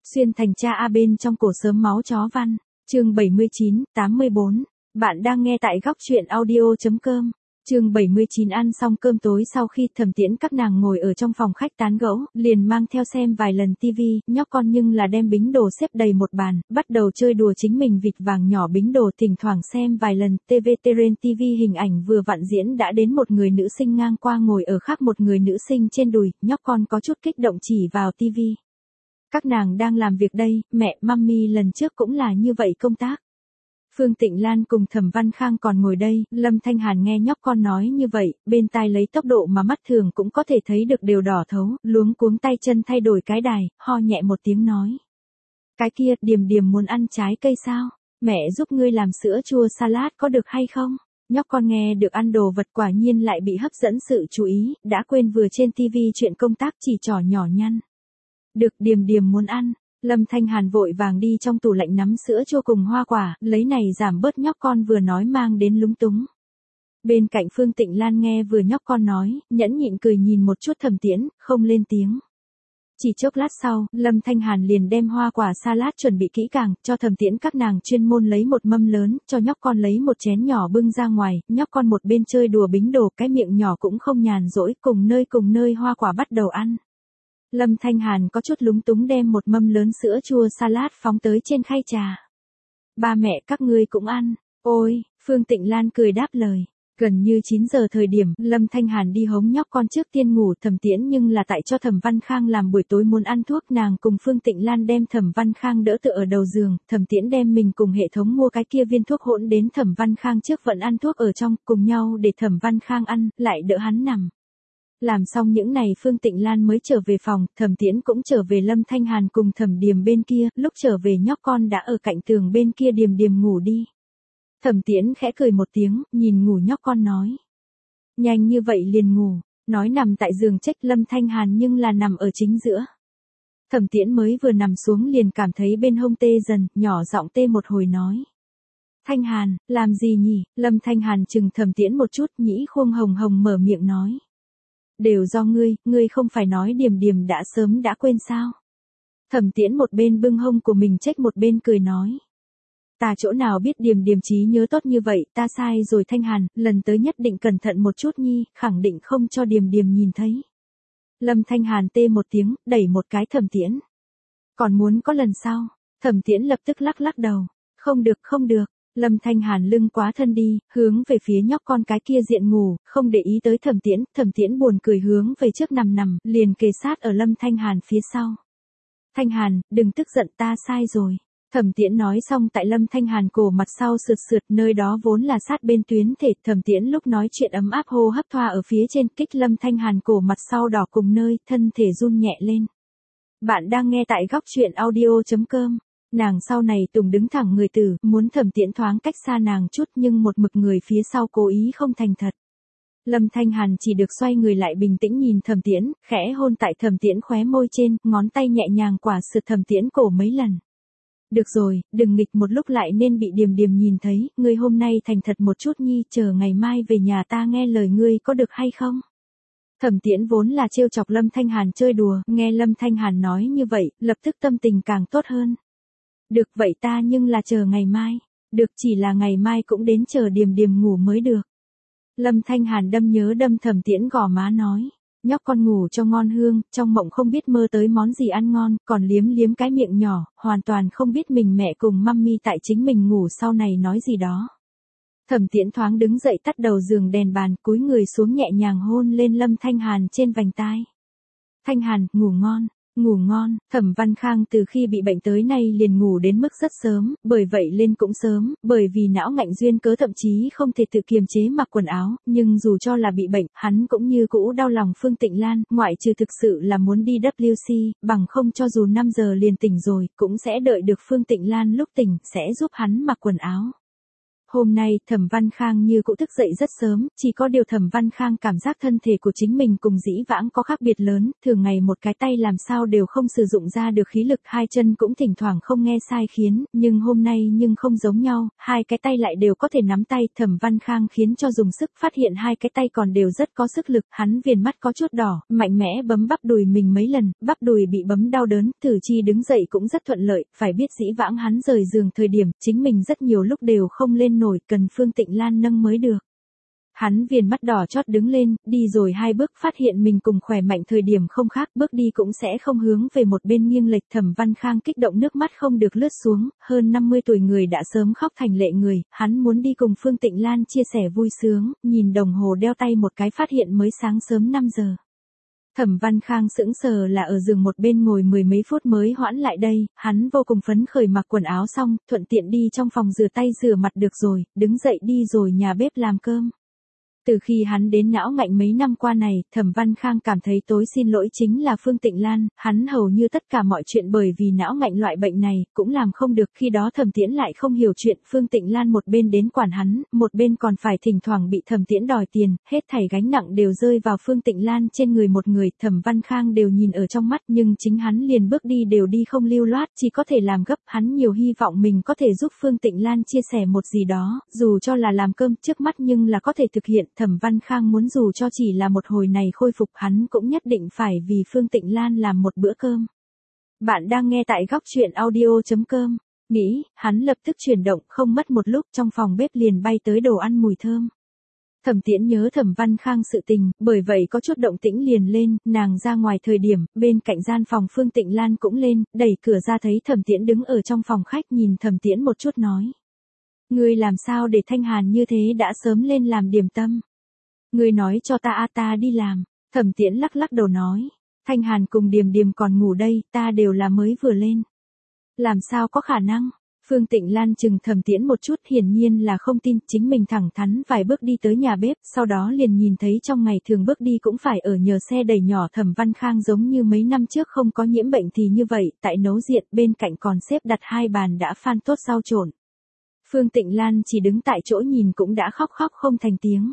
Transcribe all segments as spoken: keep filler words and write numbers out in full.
Xuyên thành cha A bên trong cổ sớm máu chó văn, chương bảy mươi chín, tám mươi bốn. Bạn đang nghe tại góc truyện audio.com. Chương bảy mươi chín. Ăn xong cơm tối sau khi Thẩm Tiễn các nàng ngồi ở trong phòng khách tán gẫu, liền mang theo xem vài lần tivi, nhóc con nhưng là đem bính đồ xếp đầy một bàn, bắt đầu chơi đùa chính mình vịt vàng nhỏ bính đồ, thỉnh thoảng xem vài lần, tê vê trên tivi hình ảnh vừa vặn diễn đã đến một người nữ sinh ngang qua ngồi ở khác một người nữ sinh trên đùi, nhóc con có chút kích động chỉ vào tivi. Các nàng đang làm việc đây, mẹ, mummy lần trước cũng là như vậy công tác. Phương Tịnh Lan cùng Thẩm Văn Khang còn ngồi đây, Lâm Thanh Hàn nghe nhóc con nói như vậy, bên tai lấy tốc độ mà mắt thường cũng có thể thấy được đều đỏ thấu, luống cuống tay chân thay đổi cái đài, ho nhẹ một tiếng nói. Cái kia, Điềm Điềm muốn ăn trái cây sao? Mẹ giúp ngươi làm sữa chua salad có được hay không? Nhóc con nghe được ăn đồ vật quả nhiên lại bị hấp dẫn sự chú ý, đã quên vừa trên tivi chuyện công tác chỉ trỏ nhỏ nhăn. Được, Điềm Điềm muốn ăn. Lâm Thanh Hàn vội vàng đi trong tủ lạnh nắm sữa chua cùng hoa quả, lấy này giảm bớt nhóc con vừa nói mang đến lúng túng. Bên cạnh Phương Tịnh Lan nghe vừa nhóc con nói, nhẫn nhịn cười nhìn một chút Thẩm Tiễn, không lên tiếng. Chỉ chốc lát sau, Lâm Thanh Hàn liền đem hoa quả salad chuẩn bị kỹ càng, cho Thẩm Tiễn các nàng chuyên môn lấy một mâm lớn, cho nhóc con lấy một chén nhỏ bưng ra ngoài, nhóc con một bên chơi đùa bính đồ, cái miệng nhỏ cũng không nhàn rỗi, cùng nơi cùng nơi hoa quả bắt đầu ăn. Lâm Thanh Hàn có chút lúng túng đem một mâm lớn sữa chua salad phóng tới trên khay trà. Ba mẹ các ngươi cũng ăn. Ôi, Phương Tịnh Lan cười đáp lời. Gần như chín giờ thời điểm, Lâm Thanh Hàn đi hống nhóc con trước tiên ngủ. Thẩm Tiễn nhưng là tại cho Thẩm Văn Khang làm buổi tối muốn ăn thuốc, nàng cùng Phương Tịnh Lan đem Thẩm Văn Khang đỡ tựa ở đầu giường, Thẩm Tiễn đem mình cùng hệ thống mua cái kia viên thuốc hỗn đến Thẩm Văn Khang trước vẫn ăn thuốc ở trong, cùng nhau để Thẩm Văn Khang ăn, lại đỡ hắn nằm. Làm xong những này Phương Tịnh Lan mới trở về phòng, Thẩm Tiễn cũng trở về Lâm Thanh Hàn cùng Thẩm Điềm bên kia, lúc trở về nhóc con đã ở cạnh tường bên kia Điềm Điềm ngủ đi. Thẩm Tiễn khẽ cười một tiếng, nhìn ngủ nhóc con nói. Nhanh như vậy liền ngủ, nói nằm tại giường trách Lâm Thanh Hàn nhưng là nằm ở chính giữa. Thẩm Tiễn mới vừa nằm xuống liền cảm thấy bên hông tê dần, nhỏ giọng tê một hồi nói. Thanh Hàn, làm gì nhỉ? Lâm Thanh Hàn chừng Thẩm Tiễn một chút, nhĩ khuôn hồng hồng mở miệng nói. Đều do ngươi, ngươi không phải nói Điềm Điềm đã sớm đã quên sao? Thẩm Tiễn một bên bưng hông của mình trách một bên cười nói. Ta chỗ nào biết Điềm Điềm trí nhớ tốt như vậy, ta sai rồi Thanh Hàn, lần tới nhất định cẩn thận một chút nhi, khẳng định không cho Điềm Điềm nhìn thấy. Lâm Thanh Hàn tê một tiếng, đẩy một cái Thẩm Tiễn. Còn muốn có lần sau? Thẩm Tiễn lập tức lắc lắc đầu. Không được không được. Lâm Thanh Hàn lưng quá thân đi, hướng về phía nhóc con cái kia diện ngủ, không để ý tới Thẩm Tiễn, Thẩm Tiễn buồn cười hướng về trước nằm nằm, liền kề sát ở Lâm Thanh Hàn phía sau. Thanh Hàn, đừng tức giận, ta sai rồi. Thẩm Tiễn nói xong tại Lâm Thanh Hàn cổ mặt sau sượt sượt, nơi đó vốn là sát bên tuyến thể, Thẩm Tiễn lúc nói chuyện ấm áp hô hấp thoa ở phía trên, kích Lâm Thanh Hàn cổ mặt sau đỏ cùng nơi, thân thể run nhẹ lên. Bạn đang nghe tại góc truyện audio.com. Nàng sau này tùng đứng thẳng người tử, muốn Thẩm Tiễn thoáng cách xa nàng chút nhưng một mực người phía sau cố ý không thành thật. Lâm Thanh Hàn chỉ được xoay người lại bình tĩnh nhìn Thẩm Tiễn, khẽ hôn tại Thẩm Tiễn khóe môi trên, ngón tay nhẹ nhàng quả sượt Thẩm Tiễn cổ mấy lần. Được rồi, đừng nghịch một lúc lại nên bị Điềm Điềm nhìn thấy, ngươi hôm nay thành thật một chút nhi, chờ ngày mai về nhà ta nghe lời ngươi có được hay không? Thẩm Tiễn vốn là trêu chọc Lâm Thanh Hàn chơi đùa, nghe Lâm Thanh Hàn nói như vậy, lập tức tâm tình càng tốt hơn. Được vậy ta nhưng là chờ ngày mai. Được chỉ là ngày mai cũng đến chờ Điềm Điềm ngủ mới được. Lâm Thanh Hàn đâm nhớ đâm Thẩm Tiễn gò má nói. Nhóc con ngủ cho ngon hương, trong mộng không biết mơ tới món gì ăn ngon, còn liếm liếm cái miệng nhỏ, hoàn toàn không biết mình mẹ cùng mummy tại chính mình ngủ sau này nói gì đó. Thẩm Tiễn thoáng đứng dậy tắt đầu giường đèn bàn, cúi người xuống nhẹ nhàng hôn lên Lâm Thanh Hàn trên vành tai. Thanh Hàn, ngủ ngon. Ngủ ngon, Thẩm Văn Khang từ khi bị bệnh tới nay liền ngủ đến mức rất sớm, bởi vậy lên cũng sớm, bởi vì não ngạnh duyên cớ thậm chí không thể tự kiềm chế mặc quần áo, nhưng dù cho là bị bệnh, hắn cũng như cũ đau lòng Phương Tịnh Lan, ngoại trừ thực sự là muốn đi W C, bằng không cho dù năm giờ liền tỉnh rồi, cũng sẽ đợi được Phương Tịnh Lan lúc tỉnh, sẽ giúp hắn mặc quần áo. Hôm nay Thẩm Văn Khang như cũ thức dậy rất sớm, chỉ có điều Thẩm Văn Khang cảm giác thân thể của chính mình cùng dĩ vãng có khác biệt lớn, thường ngày một cái tay làm sao đều không sử dụng ra được khí lực, hai chân cũng thỉnh thoảng không nghe sai khiến, nhưng hôm nay nhưng không giống nhau, hai cái tay lại đều có thể nắm tay, Thẩm Văn Khang khiến cho dùng sức phát hiện hai cái tay còn đều rất có sức lực, hắn viền mắt có chút đỏ, mạnh mẽ bấm bắp đùi mình mấy lần, bắp đùi bị bấm đau đớn, Tử Chi đứng dậy cũng rất thuận lợi, phải biết dĩ vãng hắn rời giường thời điểm, chính mình rất nhiều lúc đều không lên nổi, cần Phương Tịnh Lan nâng mới được. Hắn viền mắt đỏ chót đứng lên, đi rồi hai bước phát hiện mình cùng khỏe mạnh thời điểm không khác, bước đi cũng sẽ không hướng về một bên nghiêng lệch. Thẩm Văn Khang kích động nước mắt không được lướt xuống, hơn năm mươi tuổi người đã sớm khóc thành lệ người, hắn muốn đi cùng Phương Tịnh Lan chia sẻ vui sướng, nhìn đồng hồ đeo tay một cái phát hiện mới sáng sớm năm giờ. Thẩm Văn Khang sững sờ là ở giường một bên ngồi mười mấy phút mới hoãn lại đây, hắn vô cùng phấn khởi mặc quần áo xong, thuận tiện đi trong phòng rửa tay rửa mặt được rồi, đứng dậy đi rồi nhà bếp làm cơm. Từ khi hắn đến não ngạnh mấy năm qua này, Thẩm Văn Khang cảm thấy tối xin lỗi chính là Phương Tịnh Lan, hắn hầu như tất cả mọi chuyện bởi vì não ngạnh loại bệnh này, cũng làm không được, khi đó Thẩm Tiễn lại không hiểu chuyện, Phương Tịnh Lan một bên đến quản hắn, một bên còn phải thỉnh thoảng bị Thẩm Tiễn đòi tiền, hết thảy gánh nặng đều rơi vào Phương Tịnh Lan trên người một người, Thẩm Văn Khang đều nhìn ở trong mắt, nhưng chính hắn liền bước đi đều đi không lưu loát, chỉ có thể làm gấp, hắn nhiều hy vọng mình có thể giúp Phương Tịnh Lan chia sẻ một gì đó, dù cho là làm cơm trước mắt nhưng là có thể thực hiện. Thẩm Văn Khang muốn dù cho chỉ là một hồi này khôi phục hắn cũng nhất định phải vì Phương Tịnh Lan làm một bữa cơm. Bạn đang nghe tại góc truyện audio chấm com. Nghĩ, hắn lập tức chuyển động, không mất một lúc trong phòng bếp liền bay tới đồ ăn mùi thơm. Thẩm Tiễn nhớ Thẩm Văn Khang sự tình, bởi vậy có chút động tĩnh liền lên, nàng ra ngoài thời điểm, bên cạnh gian phòng Phương Tịnh Lan cũng lên, đẩy cửa ra thấy Thẩm Tiễn đứng ở trong phòng khách nhìn Thẩm Tiễn một chút nói. Ngươi làm sao để Thanh Hàn như thế đã sớm lên làm điểm tâm? Ngươi nói cho ta a ta đi làm. Thẩm Tiễn lắc lắc đầu nói. Thanh Hàn cùng Điềm Điềm còn ngủ đây, ta đều là mới vừa lên. Làm sao có khả năng? Phương Tịnh Lan chừng Thẩm Tiễn một chút, hiển nhiên là không tin, chính mình thẳng thắn vài bước đi tới nhà bếp, sau đó liền nhìn thấy trong ngày thường bước đi cũng phải ở nhờ xe đẩy nhỏ Thẩm Văn Khang giống như mấy năm trước không có nhiễm bệnh thì như vậy, tại nấu diện bên cạnh còn xếp đặt hai bàn đã phan tốt rau trộn. Phương Tịnh Lan chỉ đứng tại chỗ nhìn cũng đã khóc khóc không thành tiếng.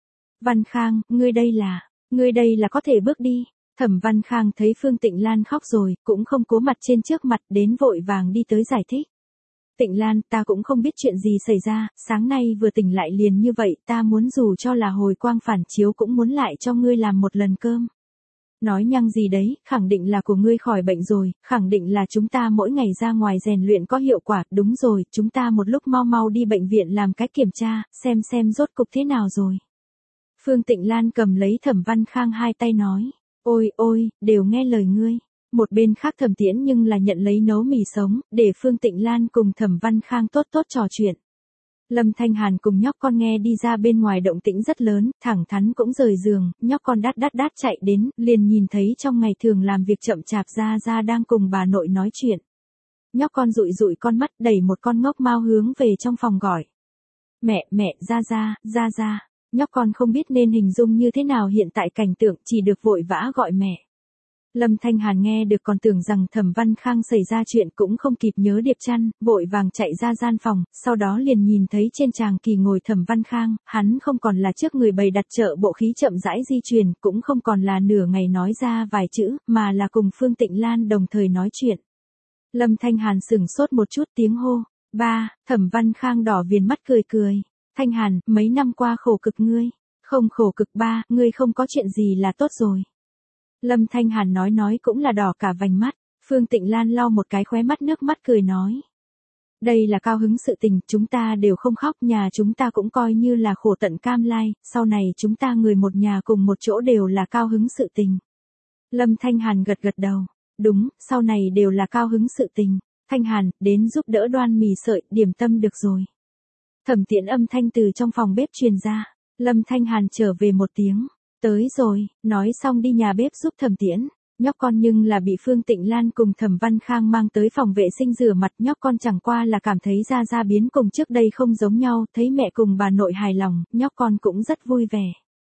Văn Khang, ngươi đây là, ngươi đây là có thể bước đi. Thẩm Văn Khang thấy Phương Tịnh Lan khóc rồi, cũng không cố mặt trên trước mặt, đến vội vàng đi tới giải thích. Tịnh Lan, ta cũng không biết chuyện gì xảy ra, sáng nay vừa tỉnh lại liền như vậy, ta muốn dù cho là hồi quang phản chiếu cũng muốn lại cho ngươi làm một lần cơm. Nói nhăng gì đấy, khẳng định là của ngươi khỏi bệnh rồi, khẳng định là chúng ta mỗi ngày ra ngoài rèn luyện có hiệu quả, đúng rồi, chúng ta một lúc mau mau đi bệnh viện làm cái kiểm tra, xem xem rốt cục thế nào rồi. Phương Tịnh Lan cầm lấy Thẩm Văn Khang hai tay nói, ôi ôi, đều nghe lời ngươi. Một bên khác Thẩm Tiễn nhưng là nhận lấy nấu mì sống, để Phương Tịnh Lan cùng Thẩm Văn Khang tốt tốt trò chuyện. Lâm Thanh Hàn cùng nhóc con nghe đi ra bên ngoài động tĩnh rất lớn, thẳng thắn cũng rời giường, nhóc con đát đát đát chạy đến, liền nhìn thấy trong ngày thường làm việc chậm chạp Gia Gia đang cùng bà nội nói chuyện. Nhóc con dụi dụi con mắt đẩy một con ngốc mau hướng về trong phòng gọi. Mẹ, mẹ, Gia Gia, Gia Gia. Nhóc con không biết nên hình dung như thế nào hiện tại cảnh tượng, chỉ được vội vã gọi mẹ. Lâm Thanh Hàn nghe được còn tưởng rằng Thẩm Văn Khang xảy ra chuyện, cũng không kịp nhớ điệp chăn, vội vàng chạy ra gian phòng, sau đó liền nhìn thấy trên tràng kỳ ngồi Thẩm Văn Khang, hắn không còn là trước người bày đặt chợ bộ khí chậm rãi di chuyển, cũng không còn là nửa ngày nói ra vài chữ, mà là cùng Phương Tịnh Lan đồng thời nói chuyện. Lâm Thanh Hàn sửng sốt một chút, tiếng hô, ba, Thẩm Văn Khang đỏ viền mắt cười cười. Thanh Hàn, mấy năm qua khổ cực ngươi. Không khổ cực ba, ngươi không có chuyện gì là tốt rồi. Lâm Thanh Hàn nói nói cũng là đỏ cả vành mắt. Phương Tịnh Lan lau một cái khóe mắt nước mắt cười nói. Đây là cao hứng sự tình, chúng ta đều không khóc, nhà chúng ta cũng coi như là khổ tận cam lai, sau này chúng ta người một nhà cùng một chỗ đều là cao hứng sự tình. Lâm Thanh Hàn gật gật đầu. Đúng, sau này đều là cao hứng sự tình. Thanh Hàn, đến giúp đỡ đoan mì sợi, điểm tâm được rồi. Thẩm Tiễn âm thanh từ trong phòng bếp truyền ra. Lâm Thanh Hàn trở về một tiếng. Tới rồi, nói xong đi nhà bếp giúp Thẩm Tiễn. Nhóc con nhưng là bị Phương Tịnh Lan cùng Thẩm Văn Khang mang tới phòng vệ sinh rửa mặt. Nhóc con chẳng qua là cảm thấy Gia Gia biến cùng trước đây không giống nhau. Thấy mẹ cùng bà nội hài lòng, nhóc con cũng rất vui vẻ.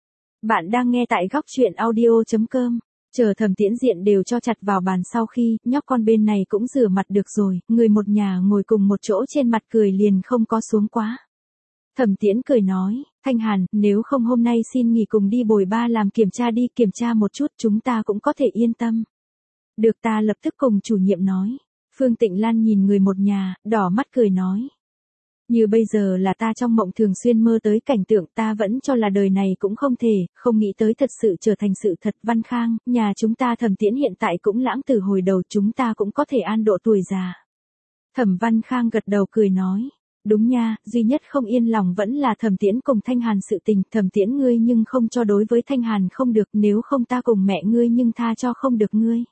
Bạn đang nghe tại góc truyện audio chấm com. Chờ Thẩm Tiễn diện đều cho chặt vào bàn sau khi, nhóc con bên này cũng rửa mặt được rồi, người một nhà ngồi cùng một chỗ trên mặt cười liền không có xuống quá. Thẩm Tiễn cười nói, Thanh Hàn, nếu không hôm nay xin nghỉ cùng đi bồi ba làm kiểm tra đi, kiểm tra một chút chúng ta cũng có thể yên tâm. Được, ta lập tức cùng chủ nhiệm nói. Phương Tịnh Lan nhìn người một nhà, đỏ mắt cười nói. Như bây giờ là ta trong mộng thường xuyên mơ tới cảnh tượng, ta vẫn cho là đời này cũng không thể, không nghĩ tới thật sự trở thành sự thật. Văn Khang, nhà chúng ta Thẩm Tiễn hiện tại cũng lãng từ hồi đầu, chúng ta cũng có thể an độ tuổi già. Thẩm Văn Khang gật đầu cười nói. Đúng nha, duy nhất không yên lòng vẫn là Thẩm Tiễn cùng Thanh Hàn sự tình. Thẩm Tiễn ngươi nhưng không cho đối với Thanh Hàn không được, nếu không ta cùng mẹ ngươi nhưng tha cho không được ngươi.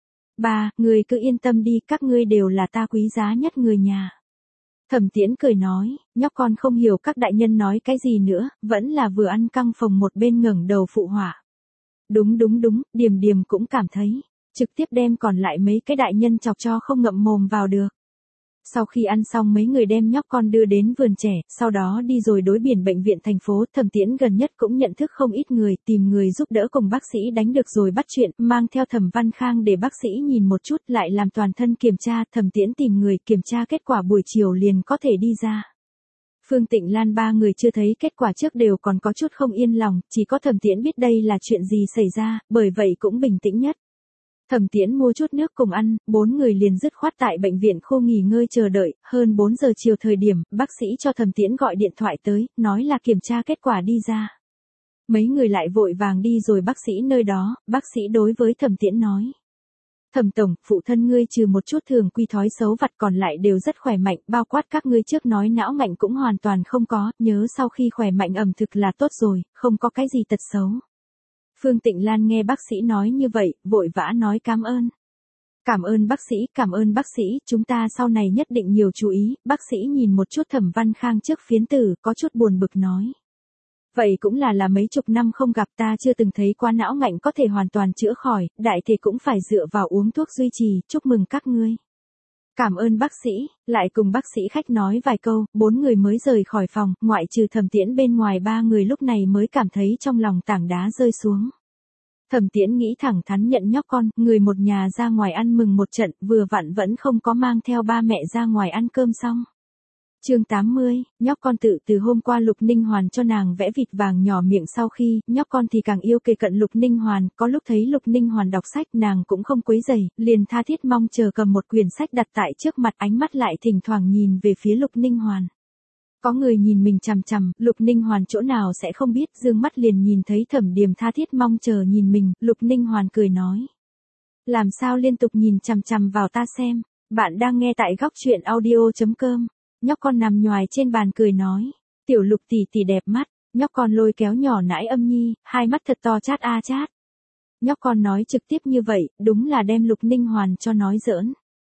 Ba, ngươi cứ yên tâm đi, các ngươi đều là ta quý giá nhất người nhà. Thẩm Tiễn cười nói, nhóc con không hiểu các đại nhân nói cái gì nữa, vẫn là vừa ăn căng phòng một bên ngẩng đầu phụ họa. Đúng đúng đúng, Điềm Điềm cũng cảm thấy, trực tiếp đem còn lại mấy cái đại nhân chọc cho không ngậm mồm vào được. Sau khi ăn xong mấy người đem nhóc con đưa đến vườn trẻ, sau đó đi rồi đối biển bệnh viện thành phố. Thẩm Tiễn gần nhất cũng nhận thức không ít người, tìm người giúp đỡ cùng bác sĩ đánh được rồi bắt chuyện, mang theo Thẩm Văn Khang để bác sĩ nhìn một chút, lại làm toàn thân kiểm tra. Thẩm Tiễn tìm người kiểm tra kết quả buổi chiều liền có thể đi ra. Phương Tịnh Lan ba người chưa thấy kết quả trước đều còn có chút không yên lòng, chỉ có Thẩm Tiễn biết đây là chuyện gì xảy ra, bởi vậy cũng bình tĩnh nhất. Thẩm Tiễn mua chút nước cùng ăn, bốn người liền dứt khoát tại bệnh viện khu nghỉ ngơi chờ đợi. Hơn bốn giờ chiều thời điểm, bác sĩ cho Thẩm Tiễn gọi điện thoại tới, nói là kiểm tra kết quả đi ra. Mấy người lại vội vàng đi rồi bác sĩ nơi đó, bác sĩ đối với Thẩm Tiễn nói. Thẩm tổng, phụ thân ngươi trừ một chút thường quy thói xấu vặt còn lại đều rất khỏe mạnh, bao quát các ngươi trước nói não ngạnh cũng hoàn toàn không có, nhớ sau khi khỏe mạnh ẩm thực là tốt rồi, không có cái gì tật xấu. Phương Tịnh Lan nghe bác sĩ nói như vậy, vội vã nói cảm ơn. Cảm ơn bác sĩ, cảm ơn bác sĩ, chúng ta sau này nhất định nhiều chú ý. Bác sĩ nhìn một chút Thẩm Văn Khang trước phiến tử, có chút buồn bực nói. Vậy cũng là là mấy chục năm không gặp, ta chưa từng thấy qua não ngạnh có thể hoàn toàn chữa khỏi, đại thể cũng phải dựa vào uống thuốc duy trì, chúc mừng các ngươi. Cảm ơn bác sĩ, lại cùng bác sĩ khách nói vài câu, bốn người mới rời khỏi phòng, ngoại trừ Thẩm Tiễn bên ngoài ba người lúc này mới cảm thấy trong lòng tảng đá rơi xuống. Thẩm Tiễn nghĩ thẳng thắn nhận nhóc con, người một nhà ra ngoài ăn mừng một trận, vừa vặn vẫn không có mang theo ba mẹ ra ngoài ăn cơm xong. Chương tám mươi, nhóc con tự từ hôm qua Lục Ninh Hoàn cho nàng vẽ vịt vàng nhỏ miệng sau khi, nhóc con thì càng yêu kề cận Lục Ninh Hoàn, có lúc thấy Lục Ninh Hoàn đọc sách nàng cũng không quấy rầy, liền tha thiết mong chờ cầm một quyển sách đặt tại trước mặt, ánh mắt lại thỉnh thoảng nhìn về phía Lục Ninh Hoàn. Có người nhìn mình chằm chằm, Lục Ninh Hoàn chỗ nào sẽ không biết, dương mắt liền nhìn thấy Thẩm Điềm tha thiết mong chờ nhìn mình, Lục Ninh Hoàn cười nói. Làm sao liên tục nhìn chằm chằm vào ta xem, bạn đang nghe tại góc truyện audio chấm com. Nhóc con nằm nhoài trên bàn cười nói, tiểu Lục tỷ tỷ đẹp mắt, nhóc con lôi kéo nhỏ nãi Âm Nhi, hai mắt thật to chát a chát. Nhóc con nói trực tiếp như vậy, đúng là đem Lục Ninh Hoàn cho nói giỡn.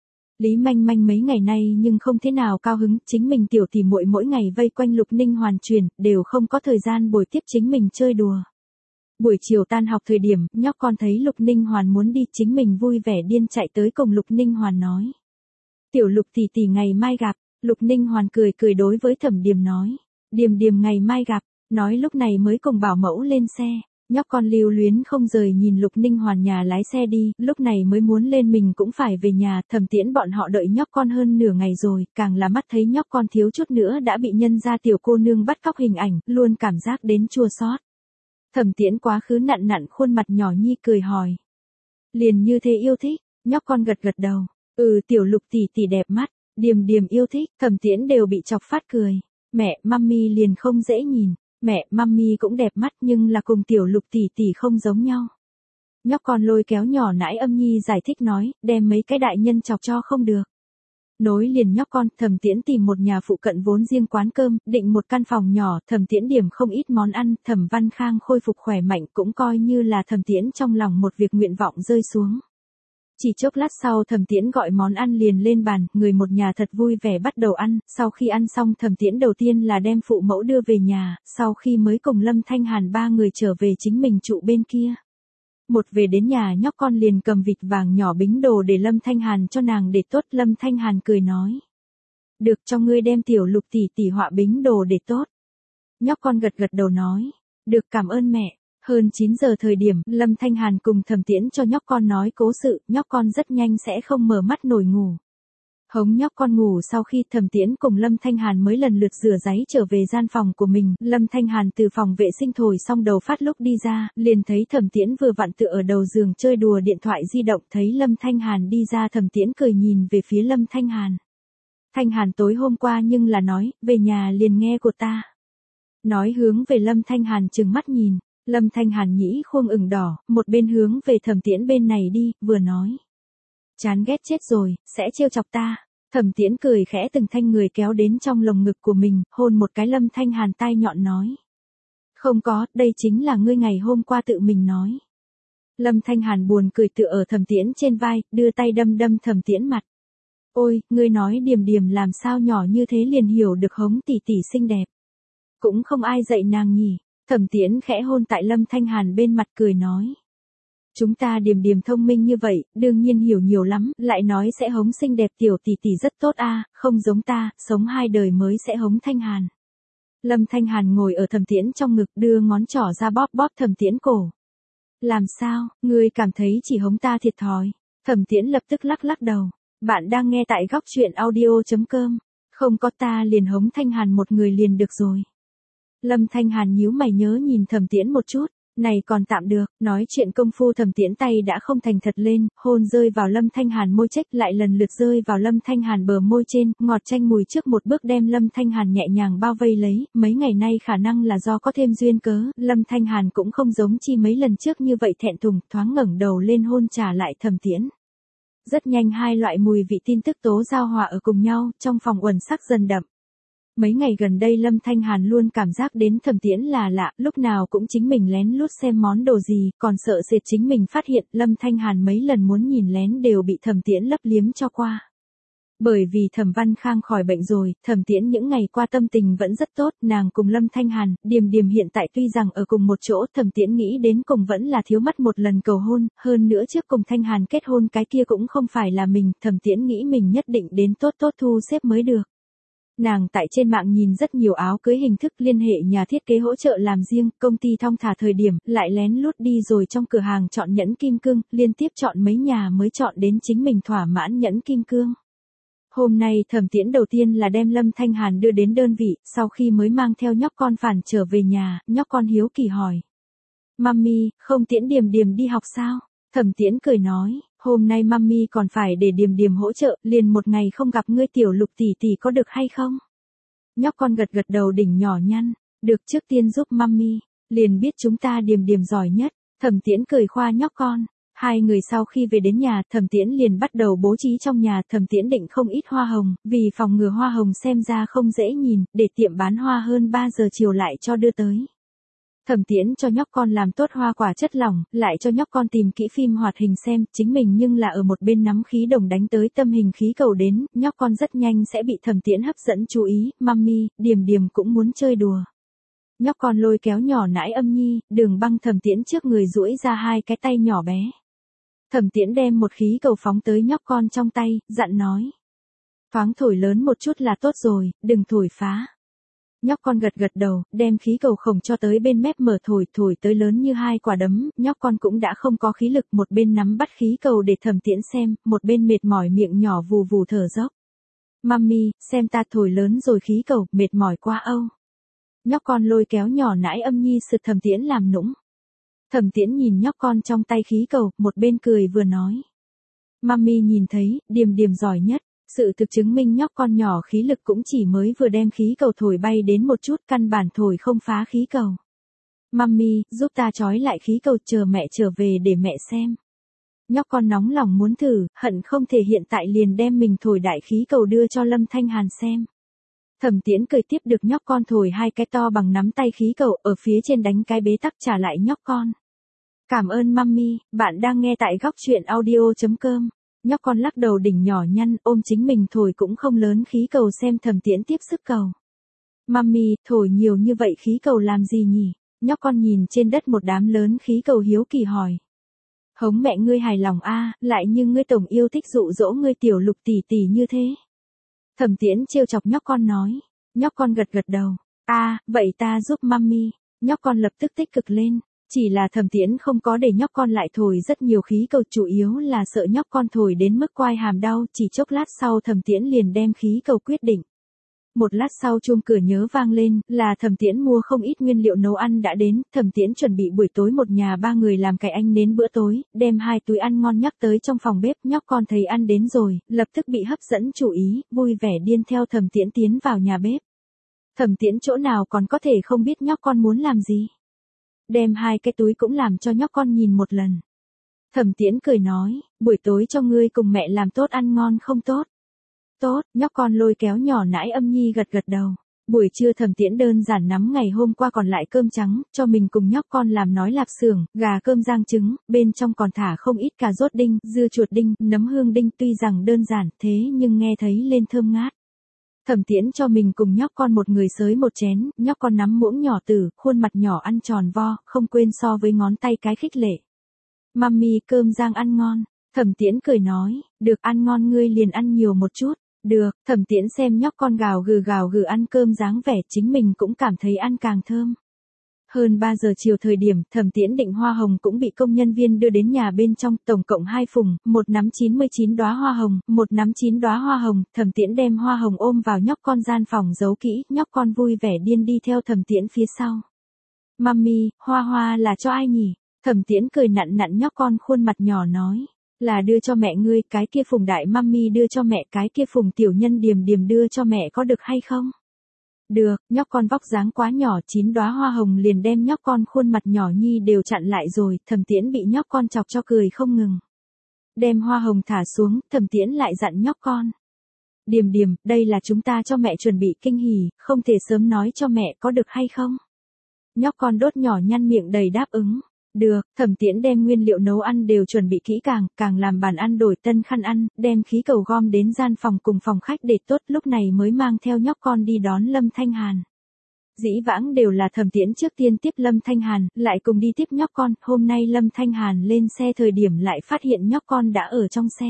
Lý Manh Manh mấy ngày nay nhưng không thế nào cao hứng, chính mình tiểu tỷ muội mỗi ngày vây quanh Lục Ninh Hoàn truyền, đều không có thời gian bồi tiếp chính mình chơi đùa. Buổi chiều tan học thời điểm, nhóc con thấy Lục Ninh Hoàn muốn đi, chính mình vui vẻ điên chạy tới cùng Lục Ninh Hoàn nói. Tiểu Lục tỷ tỷ ngày mai gặp. Lục Ninh Hoàn cười cười đối với Thẩm Điềm nói. Điềm Điềm ngày mai gặp, nói lúc này mới cùng bảo mẫu lên xe. Nhóc con lưu luyến không rời nhìn Lục Ninh Hoàn nhà lái xe đi, lúc này mới muốn lên mình cũng phải về nhà. Thẩm Tiễn bọn họ đợi nhóc con hơn nửa ngày rồi, càng là mắt thấy nhóc con thiếu chút nữa đã bị nhân gia tiểu cô nương bắt cóc hình ảnh, luôn cảm giác đến chua xót. Thẩm Tiễn quá khứ nặn nặn khuôn mặt nhỏ nhi cười hỏi. Liền như thế yêu thích, nhóc con gật gật đầu. Ừ, tiểu Lục tỷ tỷ đẹp mắt. Điềm Điềm yêu thích, Thẩm Tiễn đều bị chọc phát cười. Mẹ, mummy liền không dễ nhìn, mẹ, mummy cũng đẹp mắt nhưng là cùng tiểu Lục tỷ tỷ không giống nhau. Nhóc con lôi kéo nhỏ nãi Âm Nhi giải thích nói, đem mấy cái đại nhân chọc cho không được. Nối liền nhóc con, Thẩm Tiễn tìm một nhà phụ cận vốn riêng quán cơm, định một căn phòng nhỏ, Thẩm Tiễn điểm không ít món ăn, Thẩm Văn Khang khôi phục khỏe mạnh cũng coi như là Thẩm Tiễn trong lòng một việc nguyện vọng rơi xuống. Chỉ chốc lát sau Thẩm Tiễn gọi món ăn liền lên bàn, người một nhà thật vui vẻ bắt đầu ăn, sau khi ăn xong Thẩm Tiễn đầu tiên là đem phụ mẫu đưa về nhà, sau khi mới cùng Lâm Thanh Hàn ba người trở về chính mình trụ bên kia. Một về đến nhà nhóc con liền cầm vịt vàng nhỏ bính đồ để Lâm Thanh Hàn cho nàng để tốt, Lâm Thanh Hàn cười nói. Được, cho ngươi đem tiểu Lục tỷ tỷ họa bính đồ để tốt. Nhóc con gật gật đầu nói. Được, cảm ơn mẹ. Hơn chín giờ thời điểm, Lâm Thanh Hàn cùng Thẩm Tiễn cho nhóc con nói cố sự, nhóc con rất nhanh sẽ không mở mắt nổi ngủ. Hống nhóc con ngủ sau khi Thẩm Tiễn cùng Lâm Thanh Hàn mới lần lượt rửa ráy trở về gian phòng của mình, Lâm Thanh Hàn từ phòng vệ sinh thổi xong đầu phát lúc đi ra, liền thấy Thẩm Tiễn vừa vặn tựa ở đầu giường chơi đùa điện thoại di động, thấy Lâm Thanh Hàn đi ra Thẩm Tiễn cười nhìn về phía Lâm Thanh Hàn. Thanh Hàn tối hôm qua nhưng là nói, về nhà liền nghe của ta. Nói hướng về Lâm Thanh Hàn trừng mắt nhìn, Lâm Thanh Hàn nhĩ khuôn ửng đỏ, một bên hướng về Thẩm Tiễn bên này đi, vừa nói. Chán ghét chết rồi, sẽ trêu chọc ta. Thẩm Tiễn cười khẽ từng thanh người kéo đến trong lồng ngực của mình, hôn một cái Lâm Thanh Hàn tai nhọn nói. Không có, đây chính là ngươi ngày hôm qua tự mình nói. Lâm Thanh Hàn buồn cười tựa ở Thẩm Tiễn trên vai, đưa tay đâm đâm Thẩm Tiễn mặt. Ôi, ngươi nói Điềm Điềm làm sao nhỏ như thế liền hiểu được hống tỷ tỷ xinh đẹp. Cũng không ai dạy nàng nhỉ. Thẩm Tiễn khẽ hôn tại Lâm Thanh Hàn bên mặt cười nói. Chúng ta Điềm Điềm thông minh như vậy, đương nhiên hiểu nhiều lắm, lại nói sẽ hống xinh đẹp tiểu tỷ tỷ rất tốt a, không giống ta, sống hai đời mới sẽ hống Thanh Hàn. Lâm Thanh Hàn ngồi ở Thẩm Tiễn trong ngực đưa ngón trỏ ra bóp bóp Thẩm Tiễn cổ. Làm sao, ngươi cảm thấy chỉ hống ta thiệt thòi? Thẩm Tiễn lập tức lắc lắc đầu. Bạn đang nghe tại góc truyện audio chấm com. Không có ta liền hống Thanh Hàn một người liền được rồi. Lâm Thanh Hàn nhíu mày nhớ nhìn Thẩm Tiễn một chút. Này còn tạm được, nói chuyện công phu Thẩm Tiễn tay đã không thành thật lên, hôn rơi vào Lâm Thanh Hàn môi trách lại lần lượt rơi vào Lâm Thanh Hàn bờ môi trên, ngọt chanh mùi trước một bước đem Lâm Thanh Hàn nhẹ nhàng bao vây lấy, mấy ngày nay khả năng là do có thêm duyên cớ, Lâm Thanh Hàn cũng không giống chi mấy lần trước như vậy thẹn thùng, thoáng ngẩng đầu lên hôn trả lại Thẩm Tiễn. Rất nhanh hai loại mùi vị tin tức tố giao hòa ở cùng nhau, trong phòng uẩn sắc dần đậm. Mấy ngày gần đây Lâm Thanh Hàn luôn cảm giác đến Thẩm Tiễn là lạ, lúc nào cũng chính mình lén lút xem món đồ gì, còn sợ sệt chính mình phát hiện, Lâm Thanh Hàn mấy lần muốn nhìn lén đều bị Thẩm Tiễn lấp liếm cho qua. Bởi vì Thẩm Văn Khang khỏi bệnh rồi, Thẩm Tiễn những ngày qua tâm tình vẫn rất tốt, nàng cùng Lâm Thanh Hàn, Điềm Điềm hiện tại tuy rằng ở cùng một chỗ, Thẩm Tiễn nghĩ đến cùng vẫn là thiếu mất một lần cầu hôn, hơn nữa trước cùng Thanh Hàn kết hôn cái kia cũng không phải là mình, Thẩm Tiễn nghĩ mình nhất định đến tốt tốt thu xếp mới được. Nàng tại trên mạng nhìn rất nhiều áo cưới hình thức liên hệ nhà thiết kế hỗ trợ làm riêng, công ty thong thả thời điểm, lại lén lút đi rồi trong cửa hàng chọn nhẫn kim cương, liên tiếp chọn mấy nhà mới chọn đến chính mình thỏa mãn nhẫn kim cương. Hôm nay Thẩm Tiễn đầu tiên là đem Lâm Thanh Hàn đưa đến đơn vị, sau khi mới mang theo nhóc con phản trở về nhà, nhóc con hiếu kỳ hỏi. Mami, không Tiễn Điềm Điềm đi học sao? Thẩm Tiễn cười nói, hôm nay mami còn phải để Điềm Điềm hỗ trợ, liền một ngày không gặp ngươi tiểu Lục tỷ tỷ có được hay không? Nhóc con gật gật đầu đỉnh nhỏ nhăn, được trước tiên giúp mami, liền biết chúng ta Điềm Điềm giỏi nhất. Thẩm Tiễn cười khoa nhóc con. Hai người sau khi về đến nhà, Thẩm Tiễn liền bắt đầu bố trí trong nhà, Thẩm Tiễn định không ít hoa hồng, vì phòng ngừa hoa hồng xem ra không dễ nhìn, để tiệm bán hoa hơn ba giờ chiều lại cho đưa tới. Thẩm Tiễn cho nhóc con làm tốt hoa quả chất lỏng, lại cho nhóc con tìm kỹ phim hoạt hình xem, chính mình nhưng là ở một bên nắm khí đồng đánh tới tâm hình khí cầu đến, nhóc con rất nhanh sẽ bị Thẩm Tiễn hấp dẫn chú ý, mami, Điềm Điềm cũng muốn chơi đùa. Nhóc con lôi kéo nhỏ nãi Âm Nhi, Đường Băng Thẩm Tiễn trước người duỗi ra hai cái tay nhỏ bé. Thẩm Tiễn đem một khí cầu phóng tới nhóc con trong tay, dặn nói. Thoáng thổi lớn một chút là tốt rồi, đừng thổi phá. Nhóc con gật gật đầu, đem khí cầu khổng cho tới bên mép mở thổi, thổi tới lớn như hai quả đấm, nhóc con cũng đã không có khí lực, một bên nắm bắt khí cầu để Thẩm Tiễn xem, một bên mệt mỏi miệng nhỏ vù vù thở dốc. Mami, xem ta thổi lớn rồi khí cầu, mệt mỏi quá âu. Nhóc con lôi kéo nhỏ nãi Âm Nhi sượt Thẩm Tiễn làm nũng. Thẩm Tiễn nhìn nhóc con trong tay khí cầu, một bên cười vừa nói. Mami nhìn thấy, Điềm Điềm giỏi nhất. Sự thực chứng minh nhóc con nhỏ khí lực cũng chỉ mới vừa đem khí cầu thổi bay đến một chút, căn bản thổi không phá khí cầu. Mami, giúp ta trói lại khí cầu, chờ mẹ trở về để mẹ xem. Nhóc con nóng lòng muốn thử, hận không thể hiện tại liền đem mình thổi đại khí cầu đưa cho Lâm Thanh Hàn xem. Thẩm Tiễn cười tiếp được nhóc con thổi hai cái to bằng nắm tay khí cầu, ở phía trên đánh cái bế tắc trả lại nhóc con. Cảm ơn mami, bạn đang nghe tại góc truyện audio chấm com. Nhóc con lắc đầu đỉnh nhỏ nhăn, ôm chính mình thổi cũng không lớn khí cầu xem Thẩm Tiễn tiếp sức cầu. Mami, thổi nhiều như vậy khí cầu làm gì nhỉ? Nhóc con nhìn trên đất một đám lớn khí cầu hiếu kỳ hỏi. Hống mẹ ngươi hài lòng a, lại nhưng ngươi tổng yêu thích dụ dỗ ngươi tiểu Lục tỷ tỷ như thế. Thẩm Tiễn trêu chọc nhóc con nói. Nhóc con gật gật đầu. A, vậy ta giúp mami. Nhóc con lập tức tích cực lên. Chỉ là Thẩm Tiễn không có để nhóc con lại thổi rất nhiều khí cầu, chủ yếu là sợ nhóc con thổi đến mức quai hàm đau, chỉ chốc lát sau Thẩm Tiễn liền đem khí cầu quyết định. Một lát sau chuông cửa nhớ vang lên, là Thẩm Tiễn mua không ít nguyên liệu nấu ăn đã đến, Thẩm Tiễn chuẩn bị buổi tối một nhà ba người làm cái anh nến bữa tối, đem hai túi ăn ngon nhắc tới trong phòng bếp, nhóc con thấy ăn đến rồi, lập tức bị hấp dẫn chú ý, vui vẻ điên theo Thẩm Tiễn tiến vào nhà bếp. Thẩm Tiễn chỗ nào còn có thể không biết nhóc con muốn làm gì. Đem hai cái túi cũng làm cho nhóc con nhìn một lần. Thẩm Tiễn cười nói, buổi tối cho ngươi cùng mẹ làm tốt ăn ngon không tốt? Tốt, nhóc con lôi kéo nhỏ nãi âm nhi gật gật đầu. Buổi trưa Thẩm Tiễn đơn giản nắm ngày hôm qua còn lại cơm trắng, cho mình cùng nhóc con làm nói lạp xưởng, gà cơm rang trứng, bên trong còn thả không ít cà rốt đinh, dưa chuột đinh, nấm hương đinh, tuy rằng đơn giản thế nhưng nghe thấy lên thơm ngát. Thẩm Tiễn cho mình cùng nhóc con một người xới một chén, nhóc con nắm muỗng nhỏ tử, khuôn mặt nhỏ ăn tròn vo, không quên so với ngón tay cái khích lệ. Mami cơm rang ăn ngon. Thẩm Tiễn cười nói, được ăn ngon ngươi liền ăn nhiều một chút. Được, Thẩm Tiễn xem nhóc con gào gừ gào gừ ăn cơm dáng vẻ chính mình cũng cảm thấy ăn càng thơm. Hơn ba giờ chiều thời điểm, Thẩm Tiễn định hoa hồng cũng bị công nhân viên đưa đến nhà bên trong, tổng cộng hai phùng, một nắm chín mươi chín đóa hoa hồng, một nắm chín đóa hoa hồng, Thẩm Tiễn đem hoa hồng ôm vào nhóc con gian phòng giấu kỹ, nhóc con vui vẻ điên đi theo Thẩm Tiễn phía sau. Mami, hoa hoa là cho ai nhỉ? Thẩm Tiễn cười nặn nặn nhóc con khuôn mặt nhỏ nói. Là đưa cho mẹ ngươi, cái kia phùng đại mami đưa cho mẹ, cái kia phùng tiểu nhân điềm điềm đưa cho mẹ có được hay không? Được, nhóc con vóc dáng quá nhỏ, chín đóa hoa hồng liền đem nhóc con khuôn mặt nhỏ nhi đều chặn lại rồi, Thẩm Tiễn bị nhóc con chọc cho cười không ngừng. Đem hoa hồng thả xuống, Thẩm Tiễn lại dặn nhóc con. Điềm điềm, đây là chúng ta cho mẹ chuẩn bị kinh hỉ, không thể sớm nói cho mẹ có được hay không? Nhóc con đốt nhỏ nhăn miệng đầy đáp ứng. Được, Thẩm Tiễn đem nguyên liệu nấu ăn đều chuẩn bị kỹ càng, càng làm bàn ăn đổi tân khăn ăn, đem khí cầu gom đến gian phòng cùng phòng khách để tốt, lúc này mới mang theo nhóc con đi đón Lâm Thanh Hàn. Dĩ vãng đều là Thẩm Tiễn trước tiên tiếp Lâm Thanh Hàn, lại cùng đi tiếp nhóc con, hôm nay Lâm Thanh Hàn lên xe thời điểm lại phát hiện nhóc con đã ở trong xe.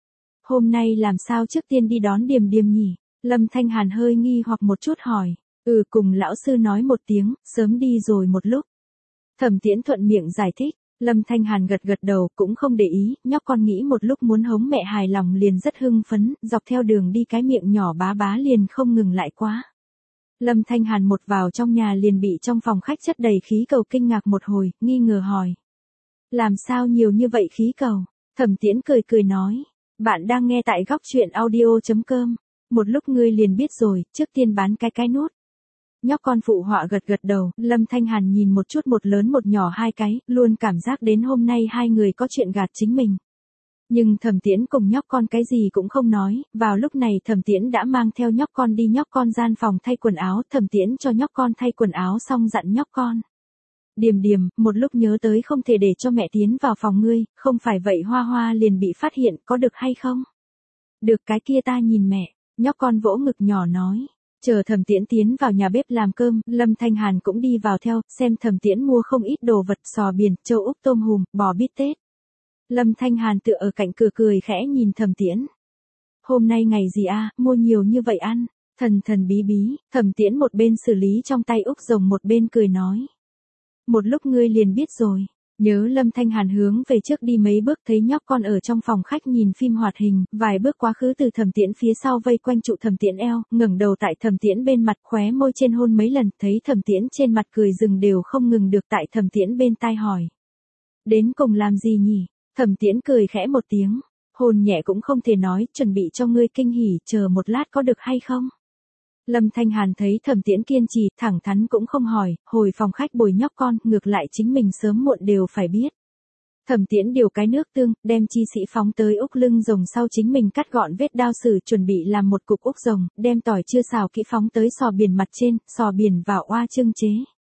Hôm nay làm sao trước tiên đi đón Điềm Điềm nhỉ? Lâm Thanh Hàn hơi nghi hoặc một chút hỏi. Ừ, cùng lão sư nói một tiếng, sớm đi rồi một lúc. Thẩm Tiễn thuận miệng giải thích, Lâm Thanh Hàn gật gật đầu cũng không để ý, nhóc con nghĩ một lúc muốn hống mẹ hài lòng liền rất hưng phấn, dọc theo đường đi cái miệng nhỏ bá bá liền không ngừng lại quá. Lâm Thanh Hàn một vào trong nhà liền bị trong phòng khách chất đầy khí cầu kinh ngạc một hồi, nghi ngờ hỏi. Làm sao nhiều như vậy khí cầu? Thẩm Tiễn cười cười nói, bạn đang nghe tại góc truyện audio chấm com, một lúc ngươi liền biết rồi, trước tiên bán cái cái nút. Nhóc con phụ họa gật gật đầu, Lâm Thanh Hàn nhìn một chút một lớn một nhỏ hai cái, luôn cảm giác đến hôm nay hai người có chuyện gạt chính mình. Nhưng Thẩm Tiễn cùng nhóc con cái gì cũng không nói, vào lúc này Thẩm Tiễn đã mang theo nhóc con đi nhóc con gian phòng thay quần áo, Thẩm Tiễn cho nhóc con thay quần áo xong dặn nhóc con. Điềm điềm, một lúc nhớ tới không thể để cho mẹ tiến vào phòng ngươi, không phải vậy hoa hoa liền bị phát hiện, có được hay không? Được cái kia ta nhìn mẹ, nhóc con vỗ ngực nhỏ nói. Chờ Thẩm Tiễn tiến vào nhà bếp làm cơm, Lâm Thanh Hàn cũng đi vào theo, xem Thẩm Tiễn mua không ít đồ vật, sò biển, châu Úc tôm hùm, bò bít tết. Lâm Thanh Hàn tựa ở cạnh cửa cười khẽ nhìn Thẩm Tiễn. Hôm nay ngày gì a, mua nhiều như vậy ăn, thần thần bí bí, Thẩm Tiễn một bên xử lý trong tay úc rồng một bên cười nói. Một lúc ngươi liền biết rồi. Nhớ Lâm Thanh Hàn hướng về trước đi mấy bước thấy nhóc con ở trong phòng khách nhìn phim hoạt hình, vài bước quá khứ từ Thẩm Tiễn phía sau vây quanh trụ Thẩm Tiễn eo, ngẩng đầu tại Thẩm Tiễn bên mặt khóe môi trên hôn mấy lần, thấy Thẩm Tiễn trên mặt cười rừng đều không ngừng được tại Thẩm Tiễn bên tai hỏi. Đến cùng làm gì nhỉ? Thẩm Tiễn cười khẽ một tiếng, hôn nhẹ cũng không thể nói, chuẩn bị cho ngươi kinh hỉ, chờ một lát có được hay không? Lâm Thanh Hàn thấy Thẩm Tiễn kiên trì, thẳng thắn cũng không hỏi, hồi phòng khách bồi nhóc con, ngược lại chính mình sớm muộn đều phải biết. Thẩm Tiễn điều cái nước tương, đem chi sĩ phóng tới úc lưng rồng sau chính mình cắt gọn vết đao sử chuẩn bị làm một cục úc rồng, đem tỏi chưa xào kỹ phóng tới sò biển mặt trên, sò biển vào oa trưng chế.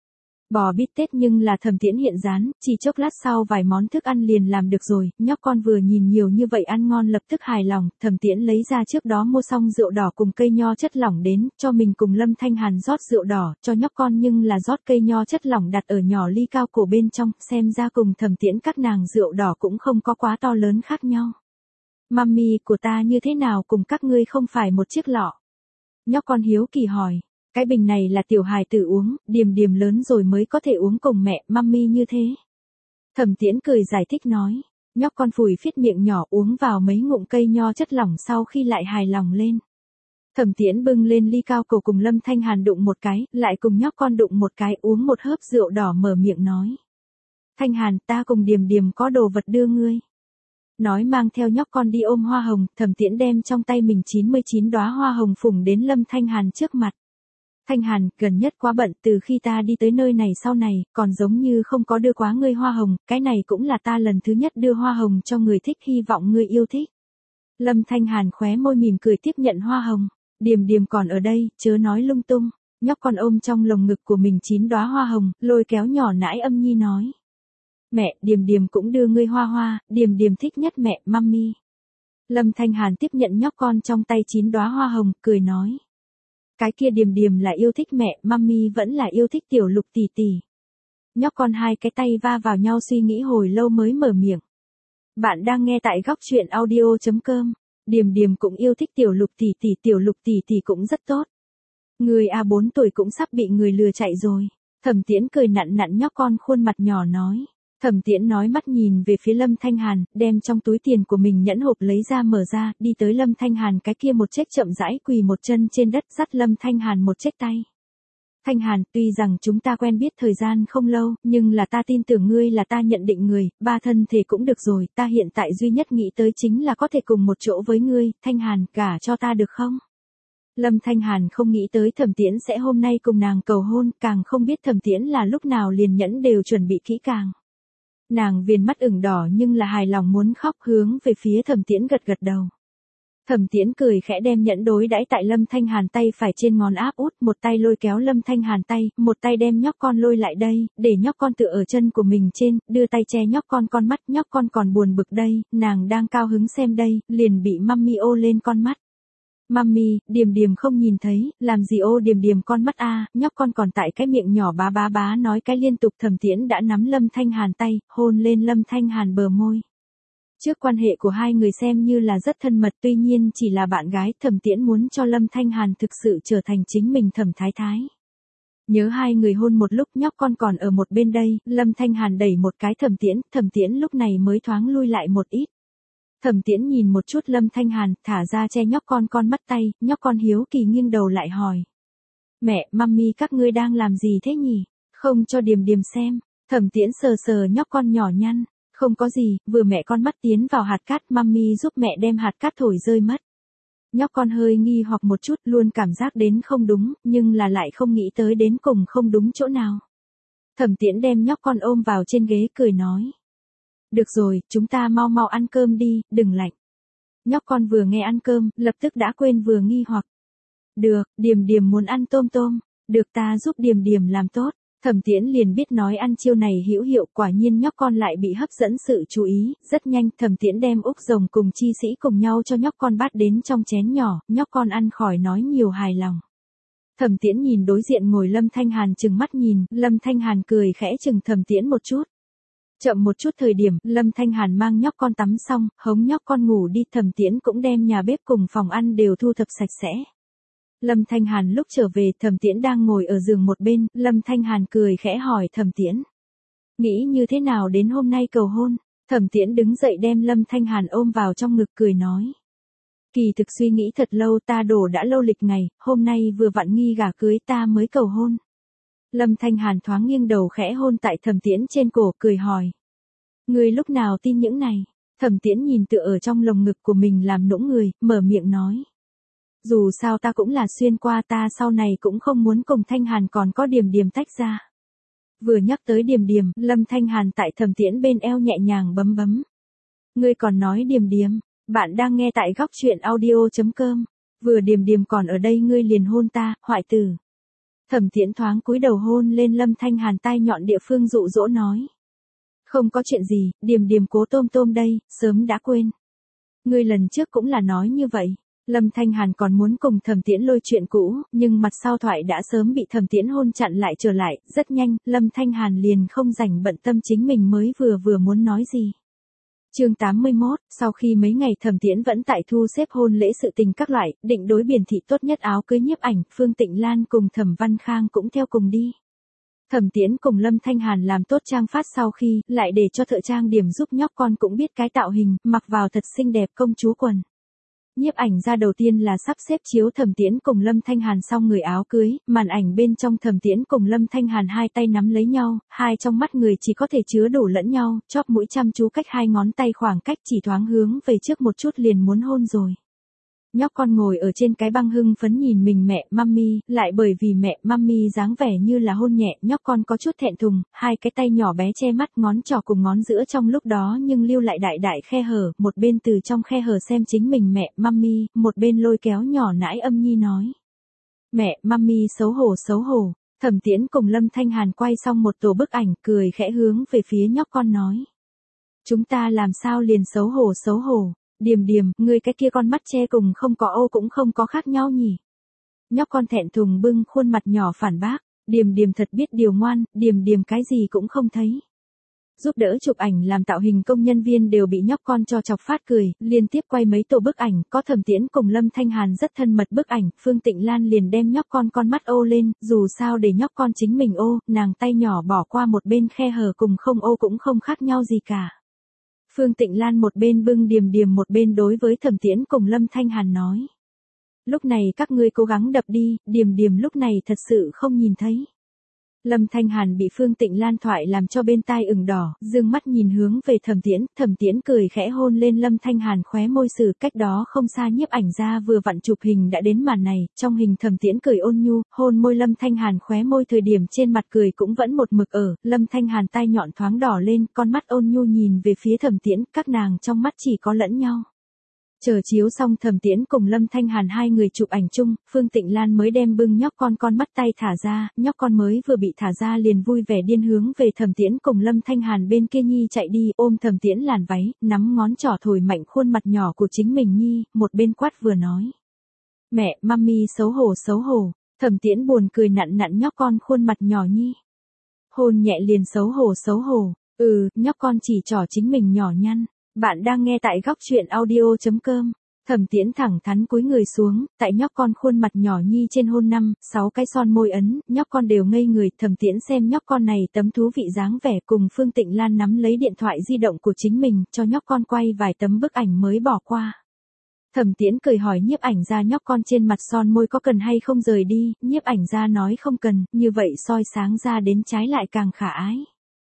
Bò bít tết nhưng là Thẩm Tiễn hiện rán, chỉ chốc lát sau vài món thức ăn liền làm được rồi, nhóc con vừa nhìn nhiều như vậy ăn ngon lập tức hài lòng, Thẩm Tiễn lấy ra trước đó mua xong rượu đỏ cùng cây nho chất lỏng đến, cho mình cùng Lâm Thanh Hàn rót rượu đỏ, cho nhóc con nhưng là rót cây nho chất lỏng đặt ở nhỏ ly cao cổ bên trong, xem ra cùng Thẩm Tiễn các nàng rượu đỏ cũng không có quá to lớn khác nhau. Mami của ta như thế nào cùng các ngươi không phải một chiếc lọ? Nhóc con hiếu kỳ hỏi. Cái bình này là tiểu hài tử uống, Điềm Điềm lớn rồi mới có thể uống cùng mẹ, mummy như thế. Thẩm Tiễn cười giải thích nói, nhóc con phủi phít miệng nhỏ uống vào mấy ngụm cây nho chất lỏng sau khi lại hài lòng lên. Thẩm Tiễn bưng lên ly cao cổ cùng Lâm Thanh Hàn đụng một cái, lại cùng nhóc con đụng một cái uống một hớp rượu đỏ mở miệng nói. Thanh Hàn, ta cùng Điềm Điềm có đồ vật đưa ngươi. Nói mang theo nhóc con đi ôm hoa hồng, Thẩm Tiễn đem trong tay mình chín mươi chín đóa hoa hồng phủng đến Lâm Thanh Hàn trước mặt. Thanh Hàn, gần nhất quá bận, từ khi ta đi tới nơi này sau này, còn giống như không có đưa quá ngươi hoa hồng, cái này cũng là ta lần thứ nhất đưa hoa hồng cho người thích, hy vọng ngươi yêu thích. Lâm Thanh Hàn khóe môi mỉm cười tiếp nhận hoa hồng. Điềm Điềm còn ở đây, chớ nói lung tung. Nhóc con ôm trong lồng ngực của mình chín đóa hoa hồng, lôi kéo nhỏ nãi âm nhi nói. Mẹ, Điềm Điềm cũng đưa ngươi hoa hoa, Điềm Điềm thích nhất mẹ, mummy. Lâm Thanh Hàn tiếp nhận nhóc con trong tay chín đóa hoa hồng, cười nói. Cái kia Điềm Điềm là yêu thích mẹ, mummy vẫn là yêu thích tiểu Lục tỷ tỷ. Nhóc con hai cái tay va vào nhau suy nghĩ hồi lâu mới mở miệng. Bạn đang nghe tại góc truyện audio chấm com. Điềm Điềm cũng yêu thích tiểu Lục tỷ tỷ, tiểu Lục tỷ tỷ cũng rất tốt. Người a bốn tuổi cũng sắp bị người lừa chạy rồi. Thẩm Tiễn cười nặn nặn nhóc con khuôn mặt nhỏ nói. Thẩm Tiễn nói mắt nhìn về phía Lâm Thanh Hàn, đem trong túi tiền của mình nhẫn hộp lấy ra mở ra, đi tới Lâm Thanh Hàn cái kia một chiếc chậm rãi quỳ một chân trên đất dắt Lâm Thanh Hàn một chiếc tay. Thanh Hàn, tuy rằng chúng ta quen biết thời gian không lâu, nhưng là ta tin tưởng ngươi là ta nhận định người, ba thân thể cũng được rồi, ta hiện tại duy nhất nghĩ tới chính là có thể cùng một chỗ với ngươi, Thanh Hàn, gả cho ta được không? Lâm Thanh Hàn không nghĩ tới Thẩm Tiễn sẽ hôm nay cùng nàng cầu hôn, càng không biết Thẩm Tiễn là lúc nào liền nhẫn đều chuẩn bị kỹ càng. Nàng viền mắt ửng đỏ nhưng là hài lòng muốn khóc, hướng về phía Thẩm Tiễn gật gật đầu. Thẩm Tiễn cười khẽ đem nhẫn đối đãi tại Lâm Thanh Hàn tay phải trên ngón áp út, một tay lôi kéo Lâm Thanh Hàn tay, một tay đem nhóc con lôi lại đây, để nhóc con tựa ở chân của mình trên, đưa tay che nhóc con con mắt, nhóc con còn buồn bực đây, nàng đang cao hứng xem đây, liền bị mummy ô lên con mắt. Mummy, Điềm Điềm không nhìn thấy, làm gì ô Điềm Điềm con mắt a, nhóc con còn tại cái miệng nhỏ bá bá bá nói cái liên tục. Thẩm Tiễn đã nắm Lâm Thanh Hàn tay, hôn lên Lâm Thanh Hàn bờ môi. Trước quan hệ của hai người xem như là rất thân mật, tuy nhiên chỉ là bạn gái, Thẩm Tiễn muốn cho Lâm Thanh Hàn thực sự trở thành chính mình Thẩm Thái Thái. Nhớ hai người hôn một lúc nhóc con còn ở một bên đây, Lâm Thanh Hàn đẩy một cái Thẩm Tiễn, Thẩm Tiễn lúc này mới thoáng lui lại một ít. Thẩm Tiễn nhìn một chút Lâm Thanh Hàn, thả ra che nhóc con con mắt tay, nhóc con hiếu kỳ nghiêng đầu lại hỏi. Mẹ, mummy các ngươi đang làm gì thế nhỉ? Không cho Điềm Điềm xem. Thẩm Tiễn sờ sờ nhóc con nhỏ nhăn. Không có gì, vừa mẹ con mắt tiến vào hạt cát, mummy giúp mẹ đem hạt cát thổi rơi mất. Nhóc con hơi nghi hoặc một chút, luôn cảm giác đến không đúng, nhưng là lại không nghĩ tới đến cùng không đúng chỗ nào. Thẩm Tiễn đem nhóc con ôm vào trên ghế cười nói. Được rồi, chúng ta mau mau ăn cơm đi, đừng lạnh. Nhóc con vừa nghe ăn cơm, lập tức đã quên vừa nghi hoặc. Được, Điềm Điềm muốn ăn tôm tôm, được ta giúp Điềm Điềm làm tốt. Thẩm Tiễn liền biết nói ăn chiêu này hữu hiệu, quả nhiên nhóc con lại bị hấp dẫn sự chú ý, rất nhanh Thẩm Tiễn đem úc rồng cùng chi sĩ cùng nhau cho nhóc con bát đến trong chén nhỏ, nhóc con ăn khỏi nói nhiều hài lòng. Thẩm Tiễn nhìn đối diện ngồi Lâm Thanh Hàn chừng mắt nhìn, Lâm Thanh Hàn cười khẽ chừng Thẩm Tiễn một chút. Chậm một chút thời điểm, Lâm Thanh Hàn mang nhóc con tắm xong, hống nhóc con ngủ đi, Thẩm Tiễn cũng đem nhà bếp cùng phòng ăn đều thu thập sạch sẽ. Lâm Thanh Hàn lúc trở về, Thẩm Tiễn đang ngồi ở giường một bên, Lâm Thanh Hàn cười khẽ hỏi Thẩm Tiễn. Nghĩ như thế nào đến hôm nay cầu hôn? Thẩm Tiễn đứng dậy đem Lâm Thanh Hàn ôm vào trong ngực cười nói. Kỳ thực suy nghĩ thật lâu, ta đổ đã lâu lịch ngày, hôm nay vừa vặn nghi gả cưới ta mới cầu hôn. Lâm Thanh Hàn thoáng nghiêng đầu khẽ hôn tại Thẩm Tiễn trên cổ, cười hỏi. Ngươi lúc nào tin những này? Thẩm Tiễn nhìn tựa ở trong lồng ngực của mình làm nũng người, mở miệng nói. Dù sao ta cũng là xuyên qua, ta sau này cũng không muốn cùng Thanh Hàn còn có Điềm Điềm tách ra. Vừa nhắc tới Điềm Điềm, Lâm Thanh Hàn tại Thẩm Tiễn bên eo nhẹ nhàng bấm bấm. Ngươi còn nói Điềm Điềm, bạn đang nghe tại góc truyện audio chấm com. Vừa Điềm Điềm còn ở đây ngươi liền hôn ta, hoại tử. Thẩm Tiễn thoáng cúi đầu hôn lên Lâm Thanh Hàn tai nhọn địa phương dụ dỗ nói. Không có chuyện gì, Điềm Điềm cố tôm tôm đây, sớm đã quên. Ngươi lần trước cũng là nói như vậy. Lâm Thanh Hàn còn muốn cùng Thẩm Tiễn lôi chuyện cũ, nhưng mặt sau thoại đã sớm bị Thẩm Tiễn hôn chặn lại trở lại, rất nhanh, Lâm Thanh Hàn liền không rảnh bận tâm chính mình mới vừa vừa muốn nói gì. Chương tám mươi mốt, sau khi mấy ngày Thẩm Tiễn vẫn tại thu xếp hôn lễ sự tình các loại, định đối Biển Thị tốt nhất áo cưới nhiếp ảnh, Phương Tịnh Lan cùng Thẩm Văn Khang cũng theo cùng đi. Thẩm Tiễn cùng Lâm Thanh Hàn làm tốt trang phát sau khi, lại để cho thợ trang điểm giúp nhóc con cũng biết cái tạo hình, mặc vào thật xinh đẹp công chúa quần. Nhiếp ảnh ra đầu tiên là sắp xếp chiếu Thẩm Tiễn cùng Lâm Thanh Hàn xong người áo cưới, màn ảnh bên trong Thẩm Tiễn cùng Lâm Thanh Hàn hai tay nắm lấy nhau, hai trong mắt người chỉ có thể chứa đủ lẫn nhau, chóp mũi chăm chú cách hai ngón tay khoảng cách chỉ thoáng hướng về trước một chút liền muốn hôn rồi. Nhóc con ngồi ở trên cái băng hưng phấn nhìn mình mẹ mummy, lại bởi vì mẹ mummy dáng vẻ như là hôn nhẹ, nhóc con có chút thẹn thùng, hai cái tay nhỏ bé che mắt, ngón trỏ cùng ngón giữa trong lúc đó nhưng lưu lại đại đại khe hở, một bên từ trong khe hở xem chính mình mẹ mummy, một bên lôi kéo nhỏ nãi âm nhi nói. Mẹ mummy xấu hổ xấu hổ. Thẩm Tiễn cùng Lâm Thanh Hàn quay xong một tổ bức ảnh, cười khẽ hướng về phía nhóc con nói. Chúng ta làm sao liền xấu hổ xấu hổ. Điềm điềm, người cái kia con mắt che cùng không có ô cũng không có khác nhau nhỉ. Nhóc con thẹn thùng bưng khuôn mặt nhỏ phản bác, Điềm điềm thật biết điều ngoan, Điềm điềm cái gì cũng không thấy. Giúp đỡ chụp ảnh làm tạo hình công nhân viên đều bị nhóc con cho chọc phát cười, liên tiếp quay mấy tổ bức ảnh, có Thẩm Tiễn cùng Lâm Thanh Hàn rất thân mật bức ảnh, Phương Tịnh Lan liền đem nhóc con con mắt ô lên, dù sao để nhóc con chính mình ô, nàng tay nhỏ bỏ qua một bên khe hở cùng không ô cũng không khác nhau gì cả. Phương Tịnh Lan một bên bưng Điềm điềm một bên đối với Thẩm Tiễn cùng Lâm Thanh Hàn nói. Lúc này các ngươi cố gắng đập đi, Điềm điềm lúc này thật sự không nhìn thấy. Lâm Thanh Hàn bị Phương Tịnh Lan thoại làm cho bên tai ửng đỏ, dương mắt nhìn hướng về Thẩm Tiễn, Thẩm Tiễn cười khẽ hôn lên Lâm Thanh Hàn khóe môi sử, cách đó không xa nhiếp ảnh ra vừa vặn chụp hình đã đến màn này, trong hình Thẩm Tiễn cười ôn nhu, hôn môi Lâm Thanh Hàn khóe môi thời điểm trên mặt cười cũng vẫn một mực ở, Lâm Thanh Hàn tai nhọn thoáng đỏ lên, con mắt ôn nhu nhìn về phía Thẩm Tiễn, các nàng trong mắt chỉ có lẫn nhau. Chờ chiếu xong Thẩm Tiễn cùng Lâm Thanh Hàn hai người chụp ảnh chung, Phương Tịnh Lan mới đem bưng nhóc con con mắt tay thả ra, nhóc con mới vừa bị thả ra liền vui vẻ điên hướng về Thẩm Tiễn cùng Lâm Thanh Hàn bên kia nhi chạy đi, ôm Thẩm Tiễn làn váy, nắm ngón trỏ thổi mạnh khuôn mặt nhỏ của chính mình nhi, một bên quát vừa nói. Mẹ, mummy xấu hổ xấu hổ, Thẩm Tiễn buồn cười nặn nặn nhóc con khuôn mặt nhỏ nhi. Hôn nhẹ liền xấu hổ xấu hổ, ừ, nhóc con chỉ trỏ chính mình nhỏ nhăn. Bạn đang nghe tại góc truyện audio chấm com. Thẩm Tiễn thẳng thắn cúi người xuống, tại nhóc con khuôn mặt nhỏ nhi trên hôn năm, sáu cái son môi ấn, nhóc con đều ngây người, Thẩm Tiễn xem nhóc con này tấm thú vị dáng vẻ cùng Phương Tịnh Lan nắm lấy điện thoại di động của chính mình, cho nhóc con quay vài tấm bức ảnh mới bỏ qua. Thẩm Tiễn cười hỏi nhiếp ảnh ra nhóc con trên mặt son môi có cần hay không rời đi, nhiếp ảnh ra nói không cần, như vậy soi sáng ra đến trái lại càng khả ái.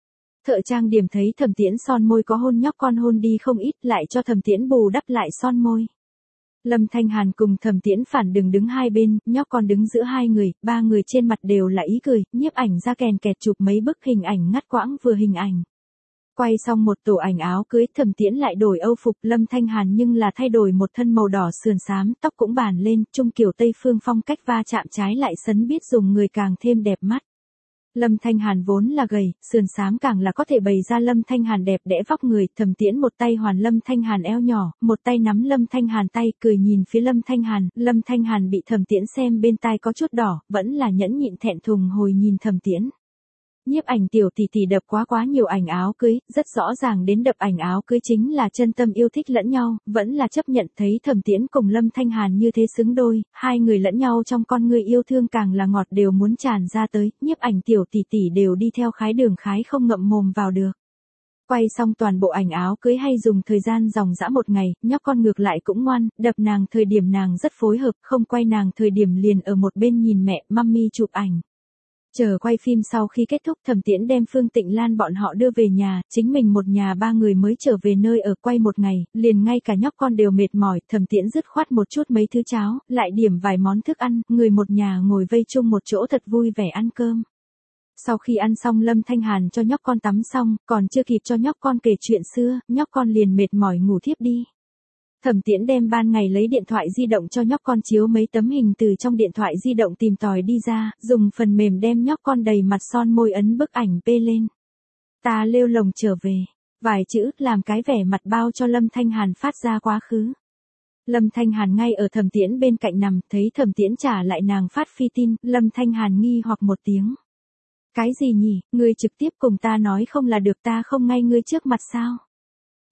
Thợ trang điểm thấy Thẩm Tiễn son môi có hôn nhóc con hôn đi không ít, lại cho Thẩm Tiễn bù đắp lại son môi. Lâm Thanh Hàn cùng Thẩm Tiễn phản đừng đứng hai bên, nhóc con đứng giữa hai người, ba người trên mặt đều là ý cười, nhiếp ảnh ra kèn kẹt chụp mấy bức hình ảnh ngắt quãng vừa hình ảnh. Quay xong một tổ ảnh áo cưới, Thẩm Tiễn lại đổi âu phục, Lâm Thanh Hàn nhưng là thay đổi một thân màu đỏ sườn xám, tóc cũng bàn lên, trung kiểu Tây phương phong cách va chạm trái lại sấn biết dùng người càng thêm đẹp mắt. Lâm Thanh Hàn vốn là gầy, sườn xám càng là có thể bày ra Lâm Thanh Hàn đẹp đẽ vóc người, Thẩm Tiễn một tay hoàn Lâm Thanh Hàn eo nhỏ, một tay nắm Lâm Thanh Hàn tay, cười nhìn phía Lâm Thanh Hàn, Lâm Thanh Hàn bị Thẩm Tiễn xem bên tai có chút đỏ, vẫn là nhẫn nhịn thẹn thùng hồi nhìn Thẩm Tiễn. Nhiếp ảnh tiểu tỷ tỷ đập quá quá nhiều ảnh áo cưới, rất rõ ràng đến đập ảnh áo cưới chính là chân tâm yêu thích lẫn nhau, vẫn là chấp nhận thấy Thẩm Tiễn cùng Lâm Thanh Hàn như thế xứng đôi, hai người lẫn nhau trong con người yêu thương càng là ngọt đều muốn tràn ra tới, nhiếp ảnh tiểu tỷ tỷ đều đi theo khái đường khái không ngậm mồm vào được. Quay xong toàn bộ ảnh áo cưới hay dùng thời gian dòng dã một ngày, nhóc con ngược lại cũng ngoan, đập nàng thời điểm nàng rất phối hợp, không quay nàng thời điểm liền ở một bên nhìn mẹ, mummy chụp ảnh. Chờ quay phim sau khi kết thúc Thẩm Tiễn đem Phương Tịnh Lan bọn họ đưa về nhà, chính mình một nhà ba người mới trở về nơi ở quay một ngày, liền ngay cả nhóc con đều mệt mỏi, Thẩm Tiễn dứt khoát một chút mấy thứ cháo, lại điểm vài món thức ăn, người một nhà ngồi vây chung một chỗ thật vui vẻ ăn cơm. Sau khi ăn xong Lâm Thanh Hàn cho nhóc con tắm xong, còn chưa kịp cho nhóc con kể chuyện xưa, nhóc con liền mệt mỏi ngủ thiếp đi. Thẩm Tiễn đem ban ngày lấy điện thoại di động cho nhóc con chiếu mấy tấm hình từ trong điện thoại di động tìm tòi đi ra, dùng phần mềm đem nhóc con đầy mặt son môi ấn bức ảnh pê lên. Ta lêu lồng trở về, vài chữ làm cái vẻ mặt bao cho Lâm Thanh Hàn phát ra quá khứ. Lâm Thanh Hàn ngay ở Thẩm Tiễn bên cạnh nằm, thấy Thẩm Tiễn trả lại nàng phát phi tin, Lâm Thanh Hàn nghi hoặc một tiếng. Cái gì nhỉ, ngươi trực tiếp cùng ta nói không là được ta không ngay ngươi trước mặt sao?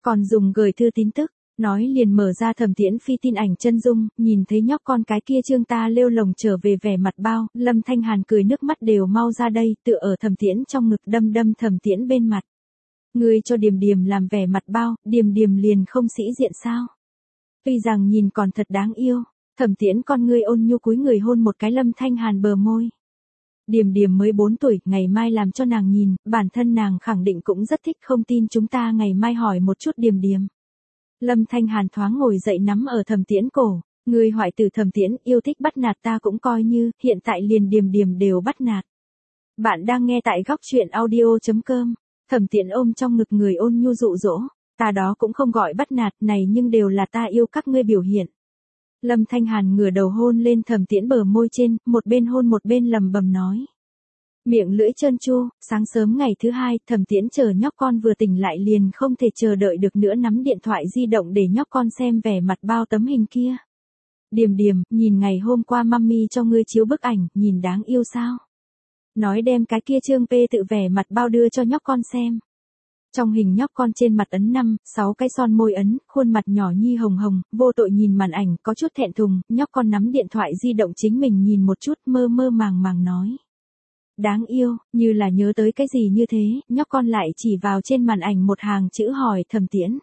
Còn dùng gửi thư tín tức, nói liền mở ra Thẩm Tiễn Phi tin ảnh chân dung, nhìn thấy nhóc con cái kia trương ta lêu lồng trở về vẻ mặt bao, Lâm Thanh Hàn cười nước mắt đều mau ra đây, tựa ở Thẩm Tiễn trong ngực đâm đâm Thẩm Tiễn bên mặt. Ngươi cho Điềm Điềm làm vẻ mặt bao, Điềm Điềm liền không sĩ diện sao? Tuy rằng nhìn còn thật đáng yêu, Thẩm Tiễn con ngươi ôn nhu cúi người hôn một cái Lâm Thanh Hàn bờ môi. Điềm Điềm mới bốn tuổi, ngày mai làm cho nàng nhìn, bản thân nàng khẳng định cũng rất thích, không tin chúng ta ngày mai hỏi một chút Điềm Điềm. Lâm Thanh Hàn thoáng ngồi dậy nắm ở Thẩm Tiễn cổ, người hoại tử Thẩm Tiễn yêu thích bắt nạt ta cũng coi như, hiện tại liền Điềm Điềm đều bắt nạt. Bạn đang nghe tại góc truyện audio chấm com. Thẩm Tiễn ôm trong ngực người ôn nhu dụ dỗ, ta đó cũng không gọi bắt nạt này nhưng đều là ta yêu các ngươi biểu hiện. Lâm Thanh Hàn ngửa đầu hôn lên Thẩm Tiễn bờ môi trên, một bên hôn một bên lầm bầm nói. Miệng lưỡi trơn tru, sáng sớm ngày thứ hai, Thẩm Tiễn chờ nhóc con vừa tỉnh lại liền không thể chờ đợi được nữa nắm điện thoại di động để nhóc con xem vẻ mặt bao tấm hình kia. Điềm Điềm, nhìn ngày hôm qua mami cho ngươi chiếu bức ảnh, nhìn đáng yêu sao? Nói đem cái kia trương pê tự vẻ mặt bao đưa cho nhóc con xem. Trong hình nhóc con trên mặt ấn năm, sáu cái son môi ấn, khuôn mặt nhỏ nhi hồng hồng, vô tội nhìn màn ảnh, có chút thẹn thùng, nhóc con nắm điện thoại di động chính mình nhìn một chút mơ mơ màng màng nói. Đáng yêu, như là nhớ tới cái gì như thế, nhóc con lại chỉ vào trên màn ảnh một hàng chữ hỏi Thẩm Tiễn.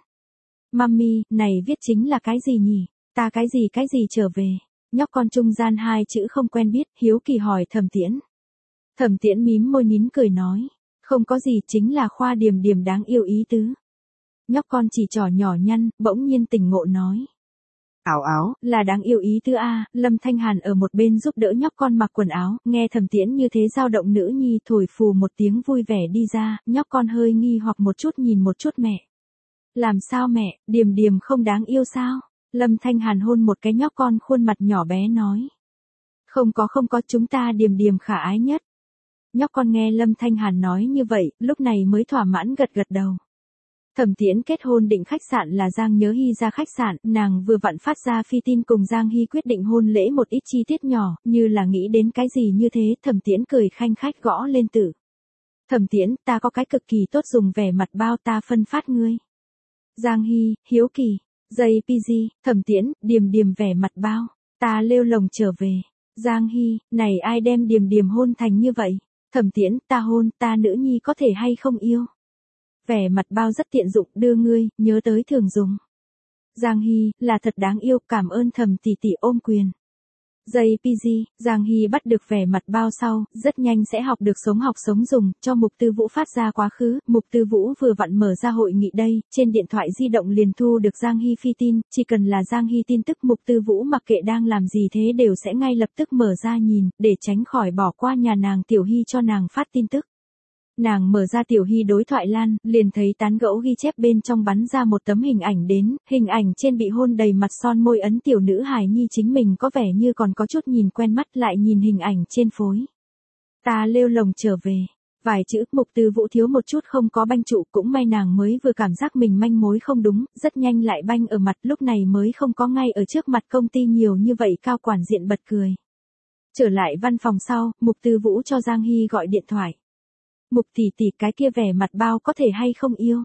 Mami, này viết chính là cái gì nhỉ? Ta cái gì cái gì trở về? Nhóc con trung gian hai chữ không quen biết, hiếu kỳ hỏi Thẩm Tiễn. Thẩm Tiễn mím môi nín cười nói. Không có gì, chính là khoa Điềm Điềm đáng yêu ý tứ. Nhóc con chỉ trỏ nhỏ nhăn, bỗng nhiên tỉnh ngộ nói. Áo áo, là đáng yêu ý tứ a. Lâm Thanh Hàn ở một bên giúp đỡ nhóc con mặc quần áo, nghe Thẩm Tiễn như thế dao động nữ nhi thổi phù một tiếng vui vẻ đi ra, nhóc con hơi nghi hoặc một chút nhìn một chút mẹ. Làm sao mẹ, Điềm Điềm không đáng yêu sao? Lâm Thanh Hàn hôn một cái nhóc con khuôn mặt nhỏ bé nói. Không có không có, chúng ta Điềm Điềm khả ái nhất. Nhóc con nghe Lâm Thanh Hàn nói như vậy, lúc này mới thỏa mãn gật gật đầu. Thẩm Tiễn kết hôn định khách sạn là Giang Nhớ Hy ra khách sạn, nàng vừa vặn phát ra phi tin cùng Giang Hy quyết định hôn lễ một ít chi tiết nhỏ, như là nghĩ đến cái gì như thế, Thẩm Tiễn cười khanh khách gõ lên tử. Thẩm Tiễn, ta có cái cực kỳ tốt dùng vẻ mặt bao ta phân phát ngươi. Giang Hy, hiếu kỳ, giây pê giê, Thẩm Tiễn, Điềm Điềm vẻ mặt bao, ta lêu lồng trở về. Giang Hy, này ai đem Điềm Điềm hôn thành như vậy? Thẩm Tiễn, ta hôn, ta nữ nhi có thể hay không yêu? Vẻ mặt bao rất tiện dụng, đưa ngươi, nhớ tới thường dùng. Giang Hy, là thật đáng yêu, cảm ơn Thẩm tỷ tỷ ôm quyền. Giây pê giê, Giang Hy bắt được vẻ mặt bao sau, rất nhanh sẽ học được sống học sống dùng, cho Mục Tư Vũ phát ra quá khứ, Mục Tư Vũ vừa vặn mở ra hội nghị đây, trên điện thoại di động liền thu được Giang Hy phi tin, chỉ cần là Giang Hy tin tức Mục Tư Vũ mặc kệ đang làm gì thế đều sẽ ngay lập tức mở ra nhìn, để tránh khỏi bỏ qua nhà nàng Tiểu Hy cho nàng phát tin tức. Nàng mở ra Tiểu Hy đối thoại lan, liền thấy tán gẫu ghi chép bên trong bắn ra một tấm hình ảnh đến, hình ảnh trên bị hôn đầy mặt son môi ấn tiểu nữ hài nhi chính mình có vẻ như còn có chút nhìn quen mắt lại nhìn hình ảnh trên phối. Ta lêu lồng trở về. Vài chữ Mục Tư Vũ thiếu một chút không có banh trụ cũng may nàng mới vừa cảm giác mình manh mối không đúng, rất nhanh lại banh ở mặt lúc này mới không có ngay ở trước mặt công ty nhiều như vậy cao quản diện bật cười. Trở lại văn phòng sau, Mục Tư Vũ cho Giang Hy gọi điện thoại. Mục tỷ tỷ cái kia vẻ mặt bao có thể hay không yêu?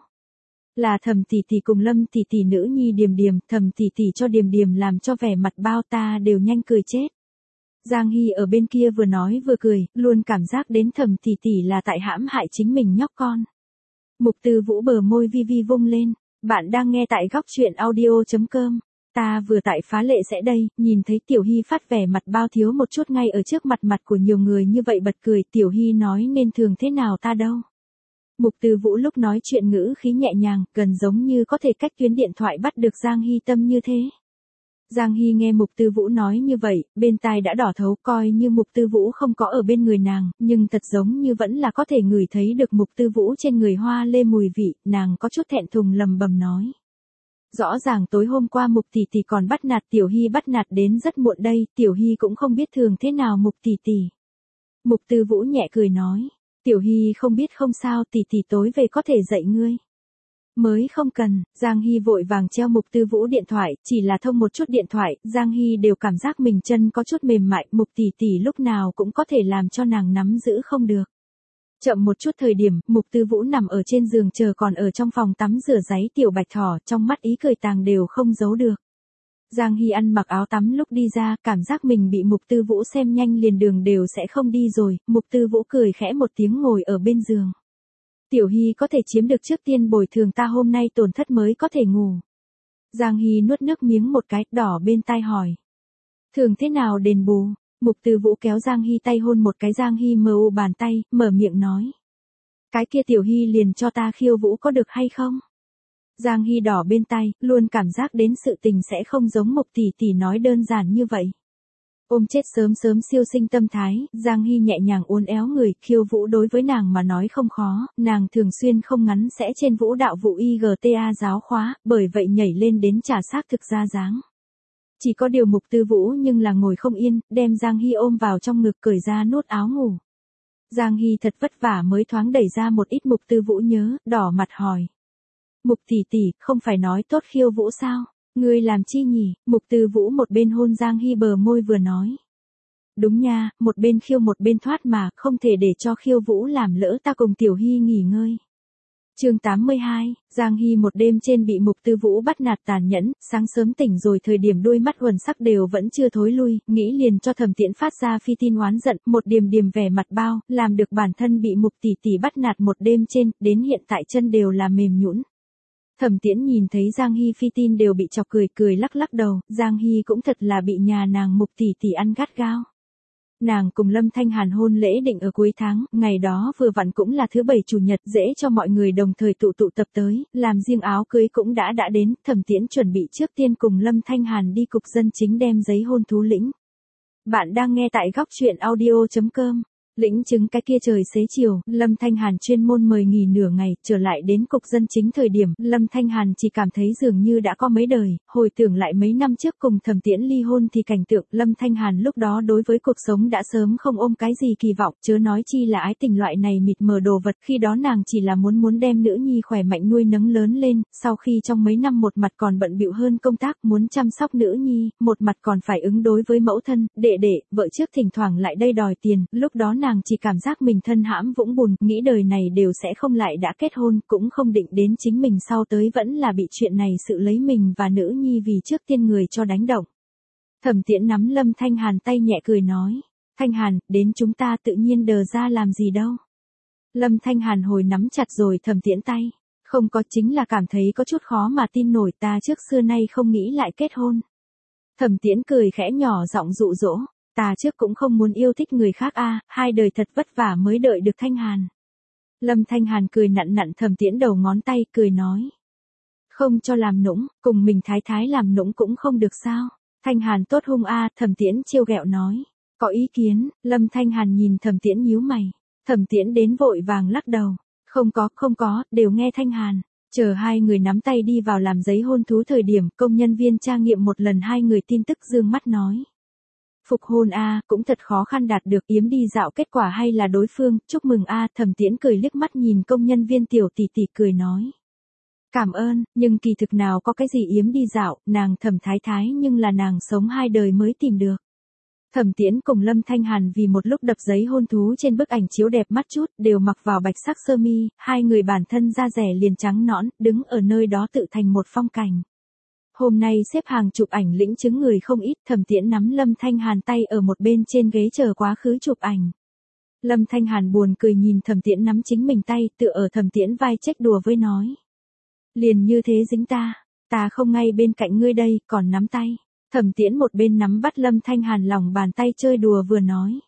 Là Thẩm tỷ tỷ cùng Lâm tỷ tỷ nữ nhi Điềm Điềm, Thẩm tỷ tỷ cho Điềm Điềm làm cho vẻ mặt bao ta đều nhanh cười chết. Giang Hy ở bên kia vừa nói vừa cười, luôn cảm giác đến Thẩm tỷ tỷ là tại hãm hại chính mình nhóc con. Mục Tư Vũ bờ môi vi vi vung lên, bạn đang nghe tại góc truyện audio chấm com. Ta vừa tại phá lệ sẽ đây, nhìn thấy Tiểu Hy phát vẻ mặt bao thiếu một chút ngay ở trước mặt mặt của nhiều người như vậy bật cười, Tiểu Hy nói nên thường thế nào ta đâu. Mục Tư Vũ lúc nói chuyện ngữ khí nhẹ nhàng, gần giống như có thể cách tuyến điện thoại bắt được Giang Hy tâm như thế. Giang Hy nghe Mục Tư Vũ nói như vậy, bên tai đã đỏ thấu coi như Mục Tư Vũ không có ở bên người nàng, nhưng thật giống như vẫn là có thể ngửi thấy được Mục Tư Vũ trên người hoa lê mùi vị, nàng có chút thẹn thùng lầm bầm nói. Rõ ràng tối hôm qua Mục tỷ tỷ còn bắt nạt Tiểu Hy bắt nạt đến rất muộn đây, Tiểu Hy cũng không biết thường thế nào Mục tỷ tỷ. Mục Tư Vũ nhẹ cười nói, Tiểu Hy không biết không sao, tỷ tỷ tối về có thể dạy ngươi. Mới không cần, Giang Hy vội vàng treo Mục Tư Vũ điện thoại, chỉ là thông một chút điện thoại, Giang Hy đều cảm giác mình chân có chút mềm mại, Mục tỷ tỷ lúc nào cũng có thể làm cho nàng nắm giữ không được. Chậm một chút thời điểm, Mục Tư Vũ nằm ở trên giường chờ còn ở trong phòng tắm rửa giấy tiểu bạch thỏ, trong mắt ý cười tàng đều không giấu được. Giang Hy ăn mặc áo tắm lúc đi ra, cảm giác mình bị Mục Tư Vũ xem nhanh liền đường đều sẽ không đi rồi, Mục Tư Vũ cười khẽ một tiếng ngồi ở bên giường. Tiểu Hy có thể chiếm được trước tiên bồi thường ta hôm nay tổn thất mới có thể ngủ. Giang Hy nuốt nước miếng một cái, đỏ bên tai hỏi. Thường thế nào đền bù? Mục Tư Vũ kéo Giang Hy tay hôn một cái, Giang Hy mờ u bàn tay, mở miệng nói. Cái kia Tiểu Hy liền cho ta khiêu vũ có được hay không? Giang Hy đỏ bên tay, luôn cảm giác đến sự tình sẽ không giống Mục tỷ tỷ nói đơn giản như vậy. Ôm chết sớm sớm siêu sinh tâm thái, Giang Hy nhẹ nhàng uốn éo người, khiêu vũ đối với nàng mà nói không khó, nàng thường xuyên không ngắn sẽ trên vũ đạo vụ i giê tê a giáo khóa, bởi vậy nhảy lên đến trả xác thực ra dáng. Chỉ có điều Mục Tư Vũ nhưng là ngồi không yên, đem Giang Hy ôm vào trong ngực cởi ra nốt áo ngủ. Giang Hy thật vất vả mới thoáng đẩy ra một ít, Mục Tư Vũ nhớ, đỏ mặt hỏi. Mục tỷ tỷ, không phải nói tốt khiêu vũ sao? Ngươi làm chi nhỉ? Mục Tư Vũ một bên hôn Giang Hy bờ môi vừa nói. Đúng nha, một bên khiêu một bên thoát mà, không thể để cho khiêu vũ làm lỡ ta cùng Tiểu Hy nghỉ ngơi. Chương tám mươi hai, Giang Hy một đêm trên bị Mục Tư Vũ bắt nạt tàn nhẫn, sáng sớm tỉnh rồi thời điểm đôi mắt uẩn sắc đều vẫn chưa thối lui, nghĩ liền cho Thẩm Tiễn phát ra phi tin oán giận, một điểm điểm vẻ mặt bao, làm được bản thân bị Mục tỷ tỷ bắt nạt một đêm trên, đến hiện tại chân đều là mềm nhũn. Thẩm Tiễn nhìn thấy Giang Hy phi tin đều bị chọc cười cười lắc lắc đầu, Giang Hy cũng thật là bị nhà nàng Mục tỷ tỷ ăn gắt gao. Nàng cùng Lâm Thanh Hàn hôn lễ định ở cuối tháng, ngày đó vừa vặn cũng là thứ bảy chủ nhật, dễ cho mọi người đồng thời tụ tụ tập tới, làm riêng áo cưới cũng đã đã đến, Thẩm Tiễn chuẩn bị trước tiên cùng Lâm Thanh Hàn đi cục dân chính đem giấy hôn thú lĩnh. Bạn đang nghe tại góc truyện audio chấm com. Lĩnh chứng cái kia trời xế chiều, Lâm Thanh Hàn chuyên môn mời nghỉ nửa ngày, trở lại đến cục dân chính thời điểm, Lâm Thanh Hàn chỉ cảm thấy dường như đã có mấy đời, hồi tưởng lại mấy năm trước cùng Thẩm Tiễn ly hôn thì cảnh tượng, Lâm Thanh Hàn lúc đó đối với cuộc sống đã sớm không ôm cái gì kỳ vọng, chớ nói chi là ái tình loại này mịt mờ đồ vật, khi đó nàng chỉ là muốn muốn đem nữ nhi khỏe mạnh nuôi nấng lớn lên, sau khi trong mấy năm một mặt còn bận bịu hơn công tác, muốn chăm sóc nữ nhi, một mặt còn phải ứng đối với mẫu thân, đệ đệ, vợ trước thỉnh thoảng lại đây đòi tiền, lúc đó nàng Nàng chỉ cảm giác mình thân hãm vũng bùn, nghĩ đời này đều sẽ không lại đã kết hôn, cũng không định đến chính mình sau tới vẫn là bị chuyện này sự lấy mình và nữ nhi vì trước tiên người cho đánh động. Thẩm Tiễn nắm Lâm Thanh Hàn tay nhẹ cười nói, Thanh Hàn, đến chúng ta tự nhiên đờ ra làm gì đâu. Lâm Thanh Hàn hồi nắm chặt rồi Thẩm Tiễn tay, không có, chính là cảm thấy có chút khó mà tin nổi, ta trước xưa nay không nghĩ lại kết hôn. Thẩm Tiễn cười khẽ nhỏ giọng dụ dỗ. Ta trước cũng không muốn yêu thích người khác a, hai đời thật vất vả mới đợi được Thanh Hàn. Lâm Thanh Hàn cười nặn nặn Thẩm Tiễn đầu ngón tay, cười nói. Không cho làm nũng, cùng mình thái thái làm nũng cũng không được sao. Thanh Hàn tốt hung a, Thẩm Tiễn trêu ghẹo nói. Có ý kiến, Lâm Thanh Hàn nhìn Thẩm Tiễn nhíu mày. Thẩm Tiễn đến vội vàng lắc đầu. Không có, không có, đều nghe Thanh Hàn. Chờ hai người nắm tay đi vào làm giấy hôn thú thời điểm, công nhân viên tra nghiệm một lần hai người tin tức dương mắt nói. Phục hôn a, cũng thật khó khăn đạt được, yếm đi dạo kết quả hay là đối phương, chúc mừng a, Thẩm Tiễn cười liếc mắt nhìn công nhân viên tiểu tỷ tỷ cười nói. Cảm ơn, nhưng kỳ thực nào có cái gì yếm đi dạo, nàng Thẩm thái thái nhưng là nàng sống hai đời mới tìm được. Thẩm Tiễn cùng Lâm Thanh Hàn vì một lúc đập giấy hôn thú trên bức ảnh chiếu đẹp mắt chút, đều mặc vào bạch sắc sơ mi, hai người bản thân da rẻ liền trắng nõn, đứng ở nơi đó tự thành một phong cảnh. Hôm nay xếp hàng chụp ảnh lĩnh chứng người không ít, Thẩm Tiễn nắm Lâm Thanh Hàn tay ở một bên trên ghế chờ quá khứ chụp ảnh. Lâm Thanh Hàn buồn cười nhìn Thẩm Tiễn nắm chính mình tay, tựa ở Thẩm Tiễn vai trách đùa với nói. Liền như thế dính ta, ta không ngay bên cạnh ngươi đây, còn nắm tay. Thẩm Tiễn một bên nắm bắt Lâm Thanh Hàn lòng bàn tay chơi đùa vừa nói.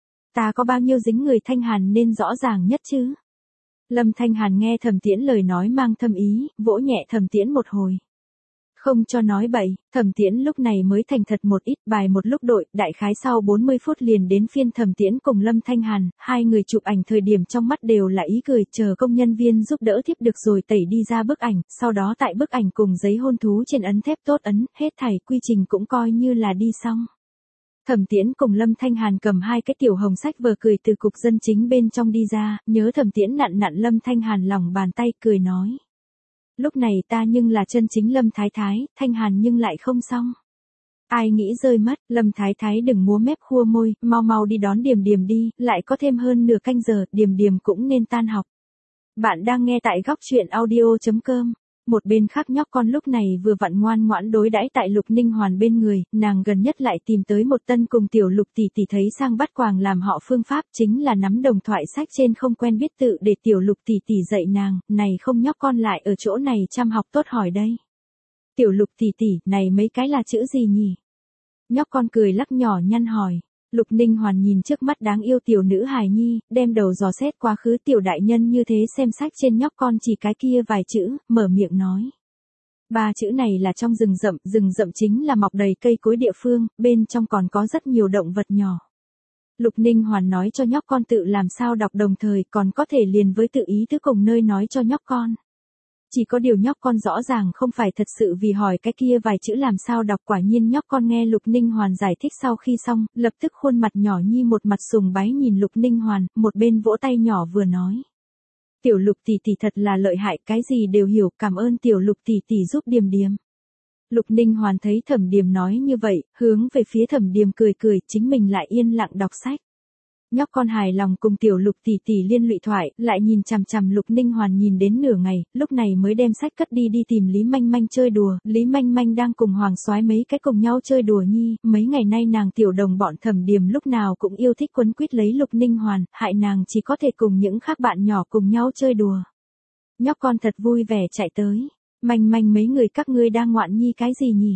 Ta có bao nhiêu dính người Thanh Hàn nên rõ ràng nhất chứ. Lâm Thanh Hàn nghe Thẩm Tiễn lời nói mang thâm ý, vỗ nhẹ Thẩm Tiễn một hồi. Không cho nói bậy, Thẩm Tiễn lúc này mới thành thật một ít, bài một lúc đội, đại khái sau bốn mươi phút liền đến phiên Thẩm Tiễn cùng Lâm Thanh Hàn, hai người chụp ảnh thời điểm trong mắt đều là ý cười, chờ công nhân viên giúp đỡ tiếp được rồi tẩy đi ra bức ảnh, sau đó tại bức ảnh cùng giấy hôn thú trên ấn thép tốt ấn, hết thảy quy trình cũng coi như là đi xong. Thẩm Tiễn cùng Lâm Thanh Hàn cầm hai cái tiểu hồng sách vở cười từ cục dân chính bên trong đi ra, nhớ Thẩm Tiễn nặn nặn Lâm Thanh Hàn lòng bàn tay cười nói. Lúc này ta nhưng là chân chính Lâm Thái Thái, Thanh Hàn nhưng lại không xong. Ai nghĩ rơi mất, Lâm Thái Thái đừng múa mép khua môi, mau mau đi đón Điềm Điềm đi, lại có thêm hơn nửa canh giờ, Điềm Điềm cũng nên tan học. Bạn đang nghe tại góc truyện audio.com. Một bên khác nhóc con lúc này vừa vặn ngoan ngoãn đối đãi tại Lục Ninh Hoàn bên người, nàng gần nhất lại tìm tới một tân cùng tiểu Lục tỷ tỷ thấy sang bắt quàng làm họ phương pháp chính là nắm đồng thoại sách trên không quen biết tự để tiểu Lục tỷ tỷ dạy nàng, này không nhóc con lại ở chỗ này chăm học tốt hỏi đây. Tiểu Lục tỷ tỷ, này mấy cái là chữ gì nhỉ? Nhóc con cười lắc nhỏ nhăn hỏi. Lục Ninh Hoàn nhìn trước mắt đáng yêu tiểu nữ hài nhi, đem đầu dò xét quá khứ tiểu đại nhân như thế xem sách trên nhóc con chỉ cái kia vài chữ, mở miệng nói. Ba chữ này là trong rừng rậm, rừng rậm chính là mọc đầy cây cối địa phương, bên trong còn có rất nhiều động vật nhỏ. Lục Ninh Hoàn nói cho nhóc con tự làm sao đọc đồng thời còn có thể liền với tự ý thứ cùng nơi nói cho nhóc con. Chỉ có điều nhóc con rõ ràng không phải thật sự vì hỏi cái kia vài chữ làm sao đọc, quả nhiên nhóc con nghe Lục Ninh Hoàn giải thích sau khi xong, lập tức khuôn mặt nhỏ nhi một mặt sùng bái nhìn Lục Ninh Hoàn, một bên vỗ tay nhỏ vừa nói. Tiểu Lục tỷ tỷ thật là lợi hại, cái gì đều hiểu, cảm ơn tiểu Lục tỷ tỷ giúp Điềm Điềm. Lục Ninh Hoàn thấy Thẩm Điềm nói như vậy, hướng về phía Thẩm Điềm cười cười, chính mình lại yên lặng đọc sách. Nhóc con hài lòng cùng tiểu Lục tỷ tỷ liên lụy thoại, lại nhìn chằm chằm Lục Ninh Hoàn nhìn đến nửa ngày, lúc này mới đem sách cất đi đi tìm Lý Manh Manh chơi đùa, Lý Manh Manh đang cùng Hoàng Soái mấy cái cùng nhau chơi đùa nhi, mấy ngày nay nàng tiểu đồng bọn Thẩm Điềm lúc nào cũng yêu thích quấn quýt lấy Lục Ninh Hoàn, hại nàng chỉ có thể cùng những khác bạn nhỏ cùng nhau chơi đùa. Nhóc con thật vui vẻ chạy tới, Manh Manh mấy người các ngươi đang ngoạn nhi cái gì nhỉ?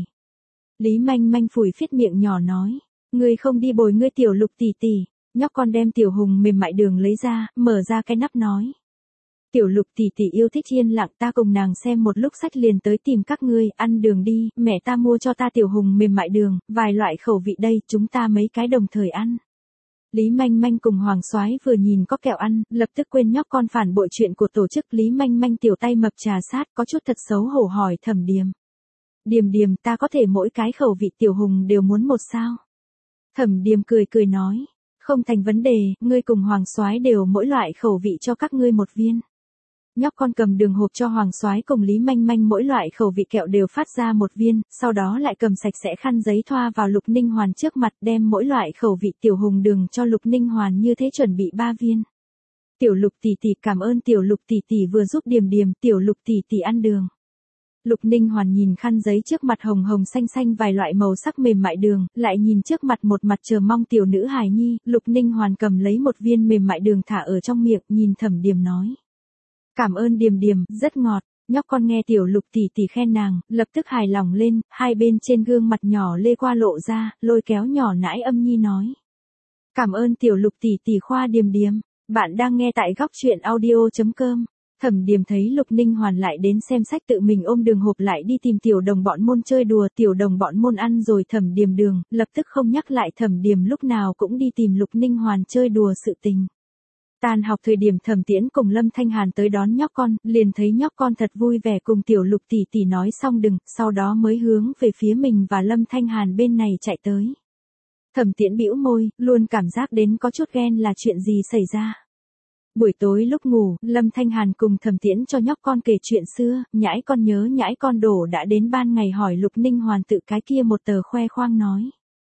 Lý Manh Manh phủi phiết miệng nhỏ nói, ngươi không đi bồi ngươi tiểu Lục tỷ tỷ. Nhóc con đem tiểu hùng mềm mại đường lấy ra, mở ra cái nắp nói. Tiểu Lục tỷ tỷ yêu thích yên lặng, ta cùng nàng xem một lúc sách liền tới tìm các ngươi, ăn đường đi, mẹ ta mua cho ta tiểu hùng mềm mại đường, vài loại khẩu vị đây, chúng ta mấy cái đồng thời ăn. Lý Manh Manh cùng Hoàng Soái vừa nhìn có kẹo ăn, lập tức quên nhóc con phản bội chuyện của tổ chức. Lý Manh Manh tiểu tay mập trà sát, có chút thật xấu hổ hỏi Thẩm Điềm. Điềm Điềm, ta có thể mỗi cái khẩu vị tiểu hùng đều muốn một sao? Thẩm Điềm cười cười nói. Không thành vấn đề, ngươi cùng Hoàng Soái đều mỗi loại khẩu vị cho các ngươi một viên. Nhóc con cầm đường hộp cho Hoàng Soái cùng Lý Manh Manh mỗi loại khẩu vị kẹo đều phát ra một viên, sau đó lại cầm sạch sẽ khăn giấy thoa vào Lục Ninh Hoàn trước mặt đem mỗi loại khẩu vị tiểu hùng đường cho Lục Ninh Hoàn như thế chuẩn bị ba viên. Tiểu Lục tỷ tỷ cảm ơn tiểu Lục tỷ tỷ vừa giúp Điềm Điềm, tiểu Lục tỷ tỷ ăn đường. Lục Ninh Hoàn nhìn khăn giấy trước mặt hồng hồng xanh xanh vài loại màu sắc mềm mại đường, lại nhìn trước mặt một mặt chờ mong tiểu nữ hài nhi, Lục Ninh Hoàn cầm lấy một viên mềm mại đường thả ở trong miệng, nhìn Thẩm Điềm nói. Cảm ơn Điềm Điềm, rất ngọt, nhóc con nghe tiểu Lục tỷ tỷ khen nàng, lập tức hài lòng lên, hai bên trên gương mặt nhỏ lê qua lộ ra, lôi kéo nhỏ nãi âm nhi nói. Cảm ơn tiểu Lục tỷ tỷ khoa Điềm Điềm, bạn đang nghe tại góc truyện audio.com. Thẩm Điềm thấy Lục Ninh Hoàn lại đến xem sách tự mình ôm đường hộp lại đi tìm tiểu đồng bọn môn chơi đùa, tiểu đồng bọn môn ăn rồi Thẩm Điềm đường, lập tức không nhắc lại Thẩm Điềm lúc nào cũng đi tìm Lục Ninh Hoàn chơi đùa sự tình. Tan học thời điểm Thẩm Tiễn cùng Lâm Thanh Hàn tới đón nhóc con, liền thấy nhóc con thật vui vẻ cùng tiểu Lục tỷ tỷ nói xong đừng, sau đó mới hướng về phía mình và Lâm Thanh Hàn bên này chạy tới. Thẩm Tiễn bĩu môi, luôn cảm giác đến có chút ghen là chuyện gì xảy ra. Buổi tối lúc ngủ, Lâm Thanh Hàn cùng Thẩm Tiễn cho nhóc con kể chuyện xưa, nhãi con nhớ nhãi con đổ đã đến ban ngày hỏi Lục Ninh Hoàn tự cái kia một tờ khoe khoang nói.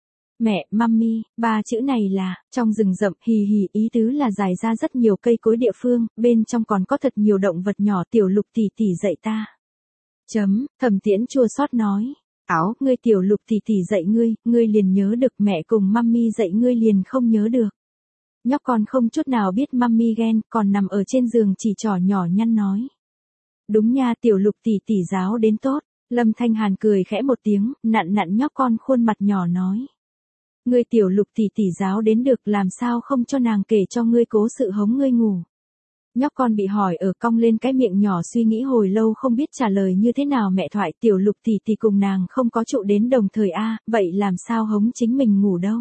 Mẹ, mummy, ba chữ này là, trong rừng rậm, hì hì, ý tứ là dài ra rất nhiều cây cối địa phương, bên trong còn có thật nhiều động vật nhỏ tiểu Lục tỷ tỷ dạy ta. Chấm, Thẩm Tiễn chua xót nói. Áo, ngươi tiểu Lục tỷ tỷ dạy ngươi, ngươi liền nhớ được, mẹ cùng mummy dạy ngươi liền không nhớ được. Nhóc con không chút nào biết mummy ghen, còn nằm ở trên giường chỉ trỏ nhỏ nhăn nói. Đúng nha, tiểu Lục tỷ tỷ giáo đến tốt. Lâm Thanh Hàn cười khẽ một tiếng, nặn nặn nhóc con khuôn mặt nhỏ nói. Ngươi tiểu Lục tỷ tỷ giáo đến được, làm sao không cho nàng kể cho ngươi cố sự hống ngươi ngủ. Nhóc con bị hỏi ở cong lên cái miệng nhỏ suy nghĩ hồi lâu không biết trả lời như thế nào mẹ thoại tiểu Lục tỷ tỷ cùng nàng không có trụ đến đồng thời a, vậy làm sao hống chính mình ngủ đâu.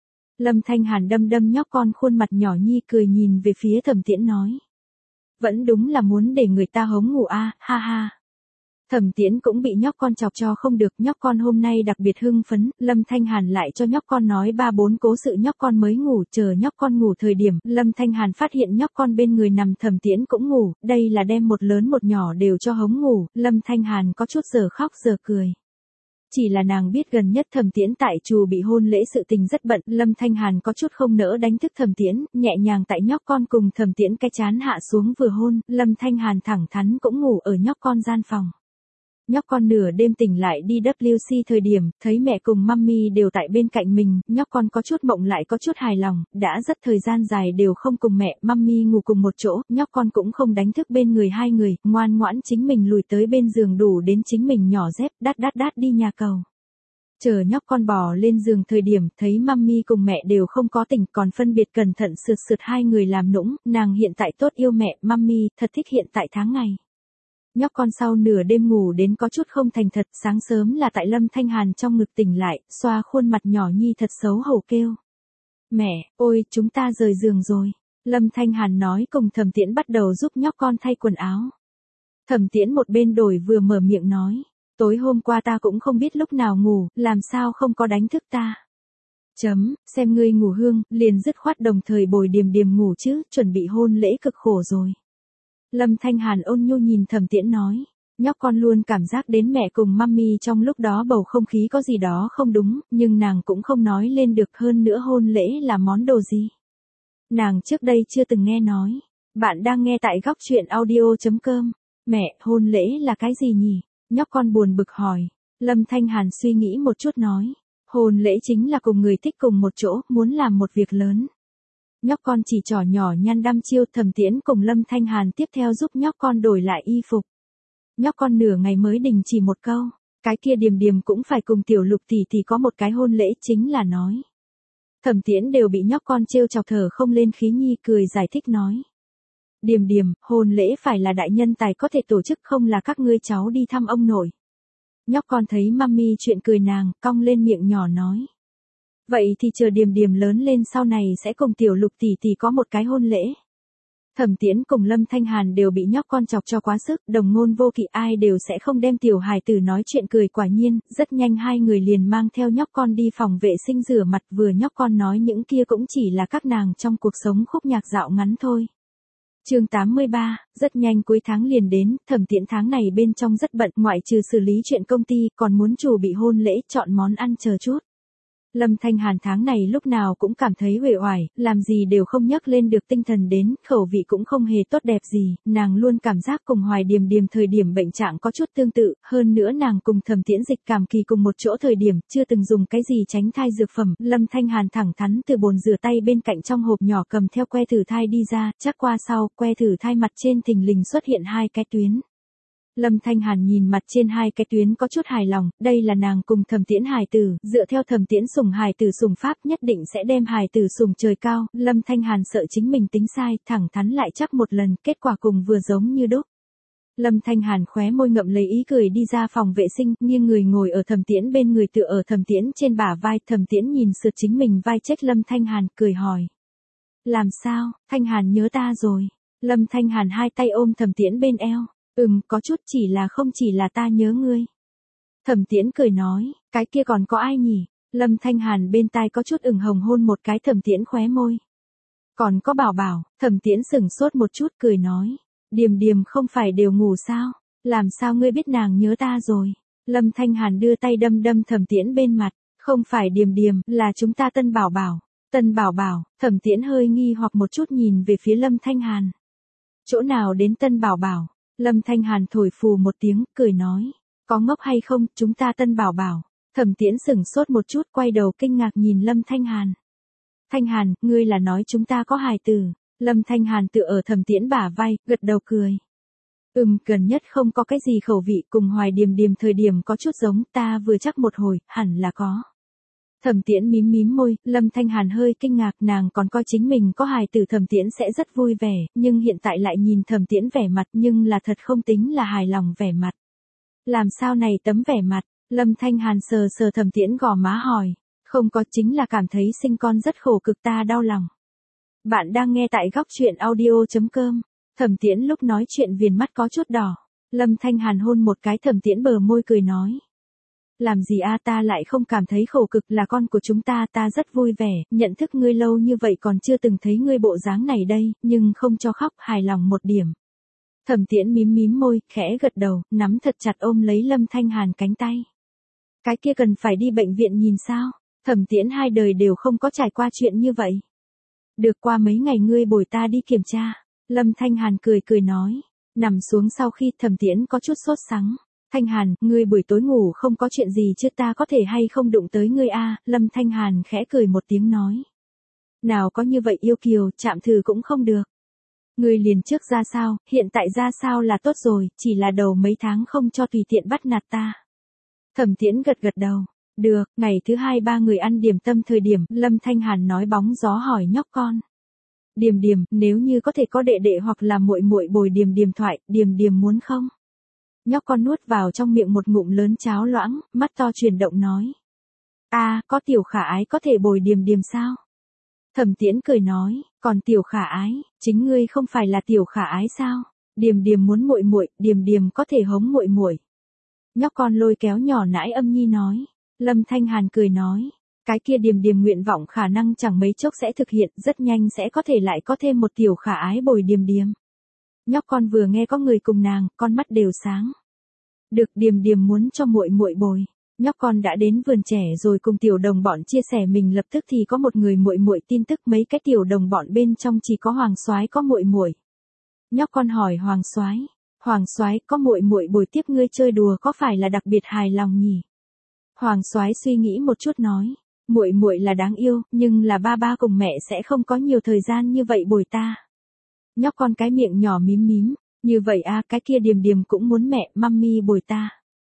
Lâm Thanh Hàn đâm đâm nhóc con khuôn mặt nhỏ nhi cười nhìn về phía Thẩm Tiễn nói. Vẫn đúng là muốn để người ta hống ngủ a, ha ha. Thẩm Tiễn cũng bị nhóc con chọc cho không được, nhóc con hôm nay đặc biệt hưng phấn, Lâm Thanh Hàn lại cho nhóc con nói ba bốn cố sự nhóc con mới ngủ, chờ nhóc con ngủ thời điểm, Lâm Thanh Hàn phát hiện nhóc con bên người nằm Thẩm Tiễn cũng ngủ, đây là đem một lớn một nhỏ đều cho hống ngủ, Lâm Thanh Hàn có chút giờ khóc giờ cười. chỉ là nàng biết gần nhất Thẩm Tiễn tại chùa bị hôn lễ sự tình rất bận, Lâm Thanh Hàn có chút không nỡ đánh thức Thẩm Tiễn, nhẹ nhàng tại nhóc con cùng Thẩm Tiễn cái chán hạ xuống vừa hôn, Lâm Thanh Hàn thẳng thắn cũng ngủ ở nhóc con gian phòng. Nhóc con nửa đêm tỉnh lại đi W C thời điểm, thấy mẹ cùng mummy đều tại bên cạnh mình, nhóc con có chút mộng lại có chút hài lòng, đã rất thời gian dài đều không cùng mẹ, mummy ngủ cùng một chỗ, nhóc con cũng không đánh thức bên người hai người, ngoan ngoãn chính mình lùi tới bên giường đủ đến chính mình nhỏ dép, đát đát đát đi nhà cầu. Chờ nhóc con bò lên giường thời điểm, thấy mummy cùng mẹ đều không có tỉnh, còn phân biệt cẩn thận sượt sượt hai người làm nũng, nàng hiện tại tốt yêu mẹ, mummy, thật thích hiện tại tháng ngày. Nhóc con sau nửa đêm ngủ đến có chút không thành thật, sáng sớm là tại Lâm Thanh Hàn trong ngực tỉnh lại, xoa khuôn mặt nhỏ nhi thật xấu hổ kêu. Mẹ, ôi, chúng ta rời giường rồi. Lâm Thanh Hàn nói cùng Thẩm Tiễn bắt đầu giúp nhóc con thay quần áo. Thẩm Tiễn một bên đổi vừa mở miệng nói, tối hôm qua ta cũng không biết lúc nào ngủ, làm sao không có đánh thức ta. Chấm, xem ngươi ngủ hương, liền dứt khoát đồng thời bồi Điềm Điềm ngủ chứ, chuẩn bị hôn lễ cực khổ rồi. Lâm Thanh Hàn ôn nhu nhìn Thẩm Tiễn nói, nhóc con luôn cảm giác đến mẹ cùng mummy trong lúc đó bầu không khí có gì đó không đúng, nhưng nàng cũng không nói lên được, hơn nữa hôn lễ là món đồ gì. Nàng trước đây chưa từng nghe nói. Bạn đang nghe tại góc truyện audio chấm com. Mẹ, hôn lễ là cái gì nhỉ? Nhóc con buồn bực hỏi. Lâm Thanh Hàn suy nghĩ một chút nói, hôn lễ chính là cùng người thích cùng một chỗ, muốn làm một việc lớn. Nhóc con chỉ trỏ nhỏ nhăn đăm chiêu, Thẩm Tiễn cùng Lâm Thanh Hàn tiếp theo giúp nhóc con đổi lại y phục. Nhóc con nửa ngày mới đình chỉ một câu, cái kia Điềm Điềm cũng phải cùng Tiểu Lục tỷ tỷ có một cái hôn lễ, chính là nói. Thẩm Tiễn đều bị nhóc con trêu chọc thở không lên khí nhi, cười giải thích nói. Điềm Điềm, hôn lễ phải là đại nhân tài có thể tổ chức, không là các ngươi cháu đi thăm ông nội. Nhóc con thấy mummy chuyện cười nàng, cong lên miệng nhỏ nói. Vậy thì chờ Điềm Điềm lớn lên sau này sẽ cùng Tiểu Lục tỷ tỷ có một cái hôn lễ. Thẩm Tiễn cùng Lâm Thanh Hàn đều bị nhóc con chọc cho quá sức, đồng ngôn vô kỵ, ai đều sẽ không đem tiểu hài tử nói chuyện cười, quả nhiên, rất nhanh hai người liền mang theo nhóc con đi phòng vệ sinh rửa mặt, vừa nhóc con nói những kia cũng chỉ là các nàng trong cuộc sống khúc nhạc dạo ngắn thôi. Chương tám mươi ba, rất nhanh cuối tháng liền đến, Thẩm Tiễn tháng này bên trong rất bận, ngoại trừ xử lý chuyện công ty, còn muốn chủ bị hôn lễ, chọn món ăn chờ chút. Lâm Thanh Hàn tháng này lúc nào cũng cảm thấy uể oải, làm gì đều không nhấc lên được tinh thần đến, khẩu vị cũng không hề tốt đẹp gì, nàng luôn cảm giác cùng Hoài Điềm Điềm thời điểm bệnh trạng có chút tương tự, hơn nữa nàng cùng Thẩm Tiễn dịch cảm kỳ cùng một chỗ thời điểm, chưa từng dùng cái gì tránh thai dược phẩm, Lâm Thanh Hàn thẳng thắn từ bồn rửa tay bên cạnh trong hộp nhỏ cầm theo que thử thai đi ra, chắc qua sau, que thử thai mặt trên thình lình xuất hiện hai cái tuyến. Lâm Thanh Hàn nhìn mặt trên hai cái tuyến có chút hài lòng, đây là nàng cùng Thẩm Tiễn hài tử, dựa theo Thẩm Tiễn sủng hài tử sủng pháp nhất định sẽ đem hài tử sủng trời cao, Lâm Thanh Hàn sợ chính mình tính sai, thẳng thắn lại chắc một lần, kết quả cùng vừa giống như đúc. Lâm Thanh Hàn khóe môi ngậm lấy ý cười đi ra phòng vệ sinh, nghiêng người ngồi ở Thẩm Tiễn bên người tựa ở Thẩm Tiễn trên bả vai, Thẩm Tiễn nhìn sượt chính mình vai trách Lâm Thanh Hàn, cười hỏi. Làm sao, Thanh Hàn nhớ ta rồi? Lâm Thanh Hàn hai tay ôm Thẩm Tiễn bên eo. Ừm, có chút, chỉ là không chỉ là ta nhớ ngươi. Thẩm Tiễn cười nói, cái kia còn có ai nhỉ? Lâm Thanh Hàn bên tai có chút ửng hồng hôn một cái Thẩm Tiễn khóe môi. Còn có Bảo Bảo, Thẩm Tiễn sửng sốt một chút cười nói, Điềm Điềm không phải đều ngủ sao? Làm sao ngươi biết nàng nhớ ta rồi? Lâm Thanh Hàn đưa tay đâm đâm Thẩm Tiễn bên mặt, không phải Điềm Điềm, là chúng ta Tân Bảo Bảo. Tân Bảo Bảo, Thẩm Tiễn hơi nghi hoặc một chút nhìn về phía Lâm Thanh Hàn. Chỗ nào đến Tân Bảo Bảo? Lâm Thanh Hàn thổi phù một tiếng, cười nói, có ngốc hay không, chúng ta Tân Bảo Bảo. Thẩm Tiễn sửng sốt một chút, quay đầu kinh ngạc nhìn Lâm Thanh Hàn. Thanh Hàn, ngươi là nói chúng ta có hài tử. Lâm Thanh Hàn tựa ở Thẩm Tiễn bả vai, gật đầu cười. Ừm, gần nhất không có cái gì khẩu vị, cùng Hoài Điềm Điềm thời điểm có chút giống, ta vừa chắc một hồi, hẳn là có. Thẩm Tiễn mím mím môi, Lâm Thanh Hàn hơi kinh ngạc, nàng còn coi chính mình có hài tử Thẩm Tiễn sẽ rất vui vẻ, nhưng hiện tại lại nhìn Thẩm Tiễn vẻ mặt nhưng là thật không tính là hài lòng vẻ mặt. Làm sao này tấm vẻ mặt? Lâm Thanh Hàn sờ sờ Thẩm Tiễn gò má hỏi, không có, chính là cảm thấy sinh con rất khổ cực, ta đau lòng. Bạn đang nghe tại góc truyện audio chấm com. Thẩm Tiễn lúc nói chuyện viền mắt có chút đỏ. Lâm Thanh Hàn hôn một cái Thẩm Tiễn bờ môi cười nói. Làm gì a, ta lại không cảm thấy khổ cực, là con của chúng ta, ta rất vui vẻ, nhận thức ngươi lâu như vậy còn chưa từng thấy ngươi bộ dáng này đây, nhưng không cho khóc, hài lòng một điểm. Thẩm Tiễn mím mím môi, khẽ gật đầu, nắm thật chặt ôm lấy Lâm Thanh Hàn cánh tay. Cái kia cần phải đi bệnh viện nhìn sao? Thẩm Tiễn hai đời đều không có trải qua chuyện như vậy. Được, qua mấy ngày ngươi bồi ta đi kiểm tra. Lâm Thanh Hàn cười cười nói. Nằm xuống sau khi Thẩm Tiễn có chút sốt sắng. Thanh Hàn, ngươi buổi tối ngủ không có chuyện gì chứ, ta có thể hay không đụng tới ngươi a? Lâm Thanh Hàn khẽ cười một tiếng nói. Nào có như vậy yêu kiều, chạm thử cũng không được. Ngươi liền trước ra sao, hiện tại ra sao là tốt rồi, chỉ là đầu mấy tháng không cho tùy tiện bắt nạt ta. Thẩm Tiễn gật gật đầu. Được, ngày thứ hai ba người ăn điểm tâm thời điểm, Lâm Thanh Hàn nói bóng gió hỏi nhóc con. Điềm Điềm, nếu như có thể có đệ đệ hoặc là muội muội bồi Điềm Điềm thoại, Điềm Điềm muốn không? Nhóc con nuốt vào trong miệng một ngụm lớn cháo loãng, mắt to chuyển động nói. A, à, có Tiểu Khả Ái có thể bồi Điềm Điềm sao? Thẩm Tiễn cười nói, còn Tiểu Khả Ái, chính ngươi không phải là Tiểu Khả Ái sao? Điềm Điềm muốn muội muội, Điềm Điềm có thể hống muội muội. Nhóc con lôi kéo nhỏ nãi âm nhi nói. Lâm Thanh Hàn cười nói, cái kia Điềm Điềm nguyện vọng khả năng chẳng mấy chốc sẽ thực hiện, rất nhanh sẽ có thể lại có thêm một Tiểu Khả Ái bồi Điềm Điềm. Nhóc con vừa nghe có người cùng nàng, con mắt đều sáng. Được, Điềm Điềm muốn cho muội muội bồi. Nhóc con đã đến vườn trẻ rồi cùng tiểu đồng bọn chia sẻ mình lập tức thì có một người muội muội tin tức, mấy cái tiểu đồng bọn bên trong chỉ có Hoàng Soái có muội muội. Nhóc con hỏi Hoàng Soái, Hoàng Soái có muội muội bồi tiếp ngươi chơi đùa có phải là đặc biệt hài lòng nhỉ? Hoàng Soái suy nghĩ một chút nói, muội muội là đáng yêu, nhưng là ba ba cùng mẹ sẽ không có nhiều thời gian như vậy bồi ta. Nhóc con cái miệng nhỏ mím mím, như vậy a, à, cái kia Điềm Điềm cũng muốn mẹ, mummy bồi ta.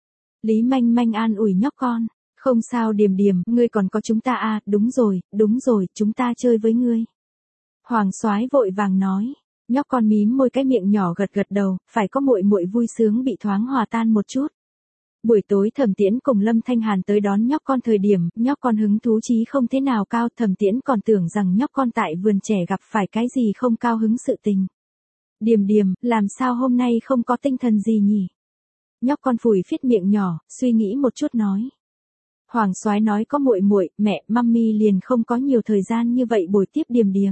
Lý Manh Manh an ủi nhóc con, không sao Điềm Điềm, ngươi còn có chúng ta a, à, đúng rồi, đúng rồi, chúng ta chơi với ngươi. Hoàng Soái vội vàng nói, nhóc con mím môi cái miệng nhỏ gật gật đầu, phải có muội muội vui sướng bị thoáng hòa tan một chút. Buổi tối Thẩm Tiễn cùng Lâm Thanh Hàn tới đón nhóc con thời điểm, nhóc con hứng thú chí không thế nào cao, Thẩm Tiễn còn tưởng rằng nhóc con tại vườn trẻ gặp phải cái gì không cao hứng sự tình. Điềm Điềm, làm sao hôm nay không có tinh thần gì nhỉ? Nhóc con phủi phiết miệng nhỏ, suy nghĩ một chút nói. Hoàng Soái nói có muội muội, mẹ, mummy liền không có nhiều thời gian như vậy bồi tiếp Điềm Điềm.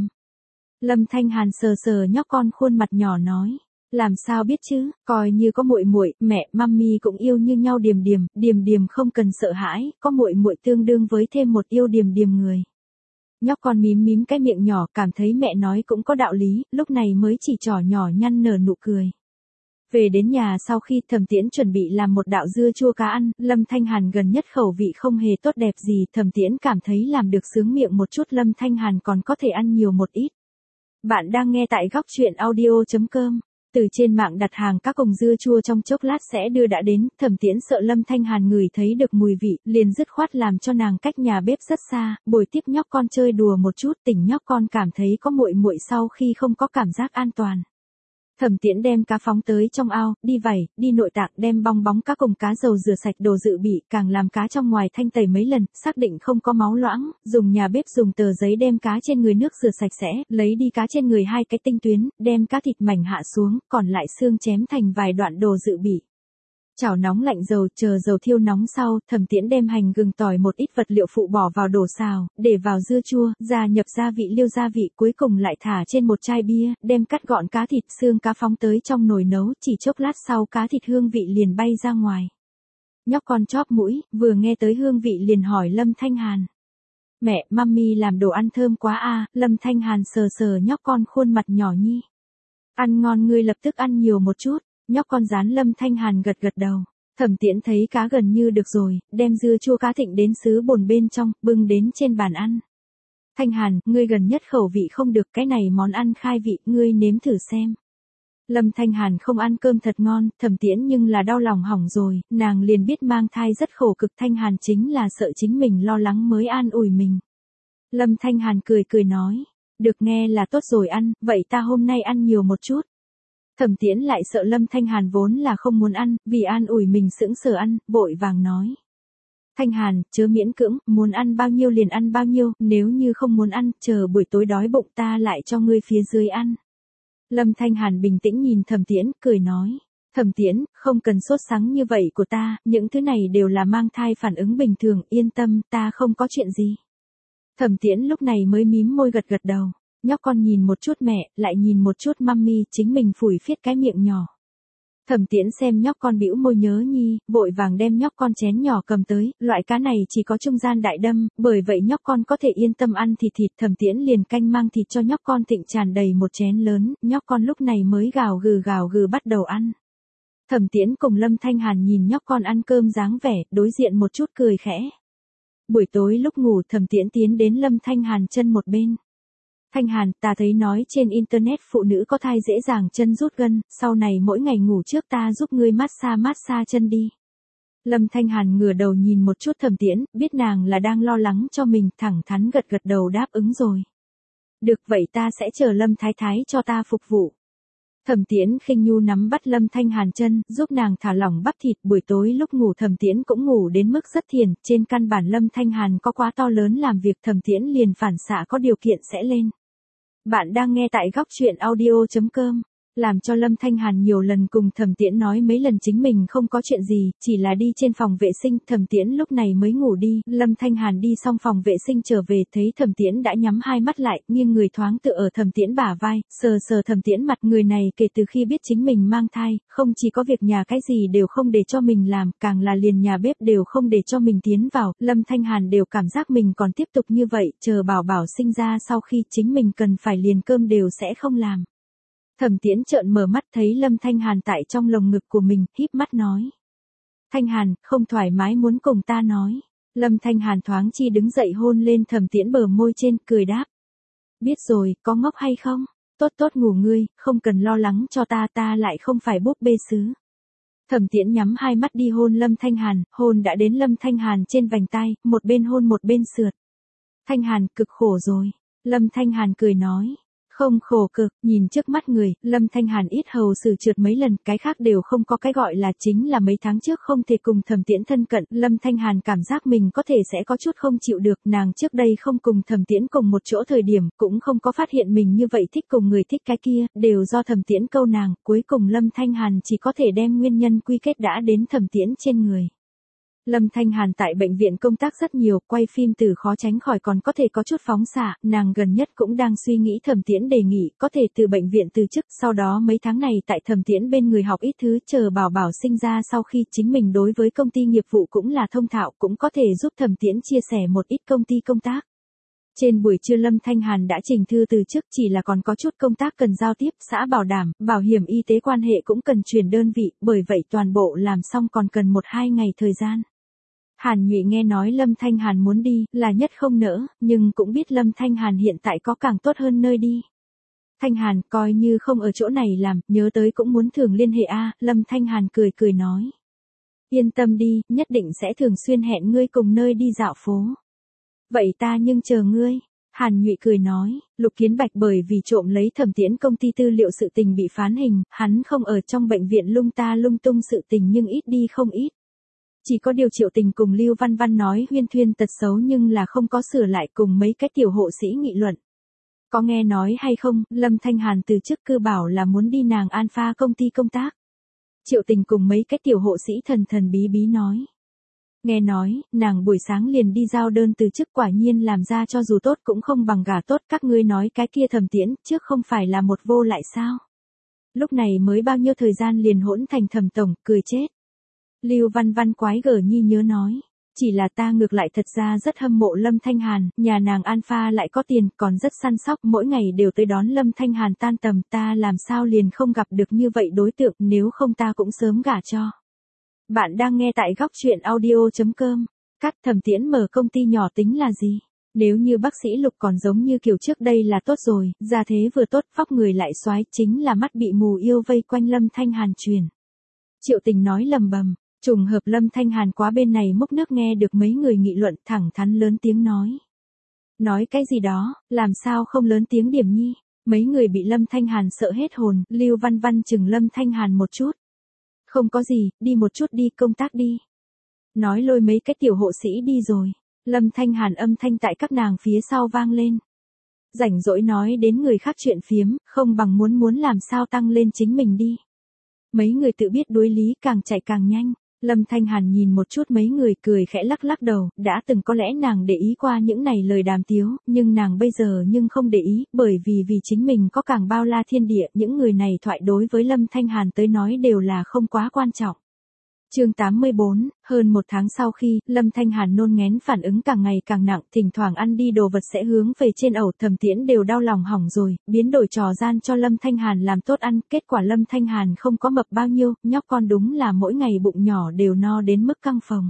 Lâm Thanh Hàn sờ sờ nhóc con khuôn mặt nhỏ nói. Làm sao biết chứ, coi như có muội muội, mẹ, mummy cũng yêu như nhau Điềm Điềm, Điềm Điềm không cần sợ hãi, có muội muội tương đương với thêm một yêu Điềm Điềm người. Nhóc con mím mím cái miệng nhỏ, cảm thấy mẹ nói cũng có đạo lý, lúc này mới chỉ trỏ nhỏ nhăn nở nụ cười. Về đến nhà sau khi Thẩm Tiễn chuẩn bị làm một đạo dưa chua cá ăn, Lâm Thanh Hàn gần nhất khẩu vị không hề tốt đẹp gì, Thẩm Tiễn cảm thấy làm được sướng miệng một chút, Lâm Thanh Hàn còn có thể ăn nhiều một ít. Bạn đang nghe tại góc truyện audio chấm com. Từ trên mạng đặt hàng các cồng dưa chua trong chốc lát sẽ đưa đã đến, Thẩm Tiễn sợ Lâm Thanh Hàn ngửi thấy được mùi vị, liền dứt khoát làm cho nàng cách nhà bếp rất xa, bồi tiếp nhóc con chơi đùa một chút, tỉnh nhóc con cảm thấy có muội muội sau khi không có cảm giác an toàn. Thẩm Tiễn đem cá phóng tới trong ao, đi vẩy, đi nội tạng, đem bong bóng cá cùng cá dầu rửa sạch đồ dự bị, càng làm cá trong ngoài thanh tẩy mấy lần, xác định không có máu loãng, dùng nhà bếp dùng tờ giấy đem cá trên người nước rửa sạch sẽ, lấy đi cá trên người hai cái tinh tuyến, đem cá thịt mảnh hạ xuống, còn lại xương chém thành vài đoạn đồ dự bị. Chảo nóng lạnh dầu, chờ dầu thiêu nóng sau, Thẩm Tiễn đem hành gừng tỏi một ít vật liệu phụ bỏ vào đổ xào, để vào dưa chua, gia nhập gia vị liêu gia vị, cuối cùng lại thả trên một chai bia, đem cắt gọn cá thịt xương cá phóng tới trong nồi nấu, chỉ chốc lát sau cá thịt hương vị liền bay ra ngoài. Nhóc con chóp mũi, vừa nghe tới hương vị liền hỏi Lâm Thanh Hàn. Mẹ, mummy làm đồ ăn thơm quá a. Lâm Thanh Hàn sờ sờ nhóc con khuôn mặt nhỏ nhi. Ăn ngon, ngươi lập tức ăn nhiều một chút. Nhóc con dán Lâm Thanh Hàn gật gật đầu. Thẩm Tiễn thấy cá gần như được rồi, đem dưa chua cá thịnh đến sứ bồn bên trong, bưng đến trên bàn ăn. Thanh Hàn, ngươi gần nhất khẩu vị không được, cái này món ăn khai vị, ngươi nếm thử xem. Lâm Thanh Hàn không ăn cơm thật ngon, Thẩm Tiễn nhưng là đau lòng hỏng rồi, nàng liền biết mang thai rất khổ cực, Thanh Hàn chính là sợ chính mình lo lắng mới an ủi mình. Lâm Thanh Hàn cười cười nói, được nghe là tốt rồi ăn, vậy ta hôm nay ăn nhiều một chút. Thẩm Tiễn lại sợ Lâm Thanh Hàn vốn là không muốn ăn, vì an ủi mình sững sờ ăn, vội vàng nói. Thanh Hàn, chớ miễn cưỡng, muốn ăn bao nhiêu liền ăn bao nhiêu, nếu như không muốn ăn, chờ buổi tối đói bụng ta lại cho ngươi phía dưới ăn. Lâm Thanh Hàn bình tĩnh nhìn Thẩm Tiễn, cười nói. Thẩm Tiễn, không cần sốt sắng như vậy của ta, những thứ này đều là mang thai phản ứng bình thường, yên tâm, ta không có chuyện gì. Thẩm Tiễn lúc này mới mím môi gật gật đầu. Nhóc con nhìn một chút mẹ, lại nhìn một chút mummy, chính mình phủi phiết cái miệng nhỏ. Thẩm Tiễn xem nhóc con bĩu môi nhớ nhi, vội vàng đem nhóc con chén nhỏ cầm tới, loại cá này chỉ có trung gian đại đâm, bởi vậy nhóc con có thể yên tâm ăn thịt thịt. Thẩm Tiễn liền canh mang thịt cho nhóc con thịnh tràn đầy một chén lớn, nhóc con lúc này mới gào gừ gào gừ bắt đầu ăn. Thẩm Tiễn cùng Lâm Thanh Hàn nhìn nhóc con ăn cơm dáng vẻ, đối diện một chút cười khẽ. Buổi tối lúc ngủ Thẩm Tiễn tiến đến Lâm Thanh Hàn chân một bên. Thanh Hàn, ta thấy nói trên internet phụ nữ có thai dễ dàng chân rút gân, sau này mỗi ngày ngủ trước ta giúp ngươi massage massage chân đi. Lâm Thanh Hàn ngửa đầu nhìn một chút Thẩm Tiễn, biết nàng là đang lo lắng cho mình, thẳng thắn gật gật đầu đáp ứng rồi. Được vậy ta sẽ chờ Lâm Thái Thái cho ta phục vụ. Thẩm Tiễn khinh nhu nắm bắt Lâm Thanh Hàn chân, giúp nàng thả lỏng bắp thịt. Buổi tối lúc ngủ Thẩm Tiễn cũng ngủ đến mức rất thiền, trên căn bản Lâm Thanh Hàn có quá to lớn làm việc Thẩm Tiễn liền phản xạ có điều kiện sẽ lên. Bạn đang nghe tại góc truyện audio chấm com. Làm cho Lâm Thanh Hàn nhiều lần cùng Thẩm Tiễn nói mấy lần chính mình không có chuyện gì, chỉ là đi trên phòng vệ sinh. Thẩm Tiễn lúc này mới ngủ đi. Lâm Thanh Hàn đi xong phòng vệ sinh trở về thấy Thẩm Tiễn đã nhắm hai mắt lại, nghiêng người thoáng tựa ở Thẩm Tiễn bả vai, sờ sờ Thẩm Tiễn mặt. Người này kể từ khi biết chính mình mang thai, không chỉ có việc nhà cái gì đều không để cho mình làm, càng là liền nhà bếp đều không để cho mình tiến vào. Lâm Thanh Hàn đều cảm giác mình còn tiếp tục như vậy, chờ bảo bảo sinh ra sau khi chính mình cần phải liền cơm đều sẽ không làm. Thẩm Tiễn trợn mở mắt thấy Lâm Thanh Hàn tại trong lồng ngực của mình, híp mắt nói. Thanh Hàn, không thoải mái muốn cùng ta nói. Lâm Thanh Hàn thoáng chi đứng dậy hôn lên Thẩm Tiễn bờ môi trên, cười đáp. Biết rồi, có ngốc hay không? Tốt tốt ngủ ngươi, không cần lo lắng cho ta, ta lại không phải búp bê sứ. Thẩm Tiễn nhắm hai mắt đi hôn Lâm Thanh Hàn, hôn đã đến Lâm Thanh Hàn trên vành tai, một bên hôn một bên sượt. Thanh Hàn, cực khổ rồi. Lâm Thanh Hàn cười nói. Không khổ cực, nhìn trước mắt người, Lâm Thanh Hàn ít hầu xử trượt mấy lần, cái khác đều không có cái gọi là chính là mấy tháng trước không thể cùng Thẩm Tiễn thân cận, Lâm Thanh Hàn cảm giác mình có thể sẽ có chút không chịu được, nàng trước đây không cùng Thẩm Tiễn cùng một chỗ thời điểm, cũng không có phát hiện mình như vậy thích cùng người thích cái kia, đều do Thẩm Tiễn câu nàng, cuối cùng Lâm Thanh Hàn chỉ có thể đem nguyên nhân quy kết đã đến Thẩm Tiễn trên người. Lâm Thanh Hàn tại bệnh viện công tác rất nhiều, quay phim từ khó tránh khỏi còn có thể có chút phóng xạ, nàng gần nhất cũng đang suy nghĩ Thẩm Tiễn đề nghị có thể từ bệnh viện từ chức, sau đó mấy tháng này tại Thẩm Tiễn bên người học ít thứ, chờ bảo bảo sinh ra sau khi chính mình đối với công ty nghiệp vụ cũng là thông thạo, cũng có thể giúp Thẩm Tiễn chia sẻ một ít công ty công tác. Trên buổi trưa Lâm Thanh Hàn đã trình thư từ chức, chỉ là còn có chút công tác cần giao tiếp, xã bảo đảm, bảo hiểm y tế quan hệ cũng cần chuyển đơn vị, bởi vậy toàn bộ làm xong còn cần một hai ngày thời gian. Hàn Nhụy nghe nói Lâm Thanh Hàn muốn đi, là nhất không nỡ, nhưng cũng biết Lâm Thanh Hàn hiện tại có càng tốt hơn nơi đi. Thanh Hàn, coi như không ở chỗ này làm, nhớ tới cũng muốn thường liên hệ a. Lâm Thanh Hàn cười cười nói. Yên tâm đi, nhất định sẽ thường xuyên hẹn ngươi cùng nơi đi dạo phố. Vậy ta nhưng chờ ngươi. Hàn Nhụy cười nói, Lục Kiến Bạch bởi vì trộm lấy Thẩm Tiễn công ty tư liệu sự tình bị phán hình, hắn không ở trong bệnh viện lung ta lung tung sự tình nhưng ít đi không ít. Chỉ có điều Triệu Tình cùng Lưu Văn Văn nói huyên thuyên tật xấu nhưng là không có sửa lại, cùng mấy cái tiểu hộ sĩ nghị luận. Có nghe nói hay không, Lâm Thanh Hàn từ chức cư bảo là muốn đi nàng Alpha công ty công tác. Triệu Tình cùng mấy cái tiểu hộ sĩ thần thần bí bí nói. Nghe nói, nàng buổi sáng liền đi giao đơn từ chức, quả nhiên làm ra cho dù tốt cũng không bằng gà tốt, các ngươi nói cái kia Thẩm Tiễn trước không phải là một vô lại sao. Lúc này mới bao nhiêu thời gian liền hỗn thành Thẩm tổng, cười chết. Lưu Văn Văn quái gở nhi nhớ nói, chỉ là ta ngược lại thật ra rất hâm mộ Lâm Thanh Hàn, nhà nàng Alpha lại có tiền, còn rất săn sóc, mỗi ngày đều tới đón Lâm Thanh Hàn tan tầm, ta làm sao liền không gặp được như vậy đối tượng, nếu không ta cũng sớm gả cho. Bạn đang nghe tại góc truyện audio chấm com. Cắt Thẩm Tiễn mở công ty nhỏ tính là gì? Nếu như bác sĩ Lục còn giống như kiểu trước đây là tốt rồi, gia thế vừa tốt, vóc người lại soái, chính là mắt bị mù yêu vây quanh Lâm Thanh Hàn truyền. Triệu Tình nói lầm bầm. Trùng hợp Lâm Thanh Hàn quá bên này múc nước nghe được mấy người nghị luận, thẳng thắn lớn tiếng nói. Nói cái gì đó, làm sao không lớn tiếng điểm nhi, mấy người bị Lâm Thanh Hàn sợ hết hồn, Lưu Văn Văn chừng Lâm Thanh Hàn một chút. Không có gì, đi một chút đi, công tác đi. Nói lôi mấy cái tiểu hộ sĩ đi rồi, Lâm Thanh Hàn âm thanh tại các nàng phía sau vang lên. Rảnh rỗi nói đến người khác chuyện phiếm, không bằng muốn muốn làm sao tăng lên chính mình đi. Mấy người tự biết đối lý càng chạy càng nhanh. Lâm Thanh Hàn nhìn một chút mấy người cười khẽ lắc lắc đầu, đã từng có lẽ nàng để ý qua những này lời đàm tiếu, nhưng nàng bây giờ nhưng không để ý, bởi vì vì chính mình có càng bao la thiên địa, những người này thoại đối với Lâm Thanh Hàn tới nói đều là không quá quan trọng. Chương tám mươi bốn, hơn một tháng sau khi, Lâm Thanh Hàn nôn ngén phản ứng càng ngày càng nặng, thỉnh thoảng ăn đi đồ vật sẽ hướng về trên ẩu, Thẩm Tiễn đều đau lòng hỏng rồi, biến đổi trò gian cho Lâm Thanh Hàn làm tốt ăn, kết quả Lâm Thanh Hàn không có mập bao nhiêu, nhóc con đúng là mỗi ngày bụng nhỏ đều no đến mức căng phồng.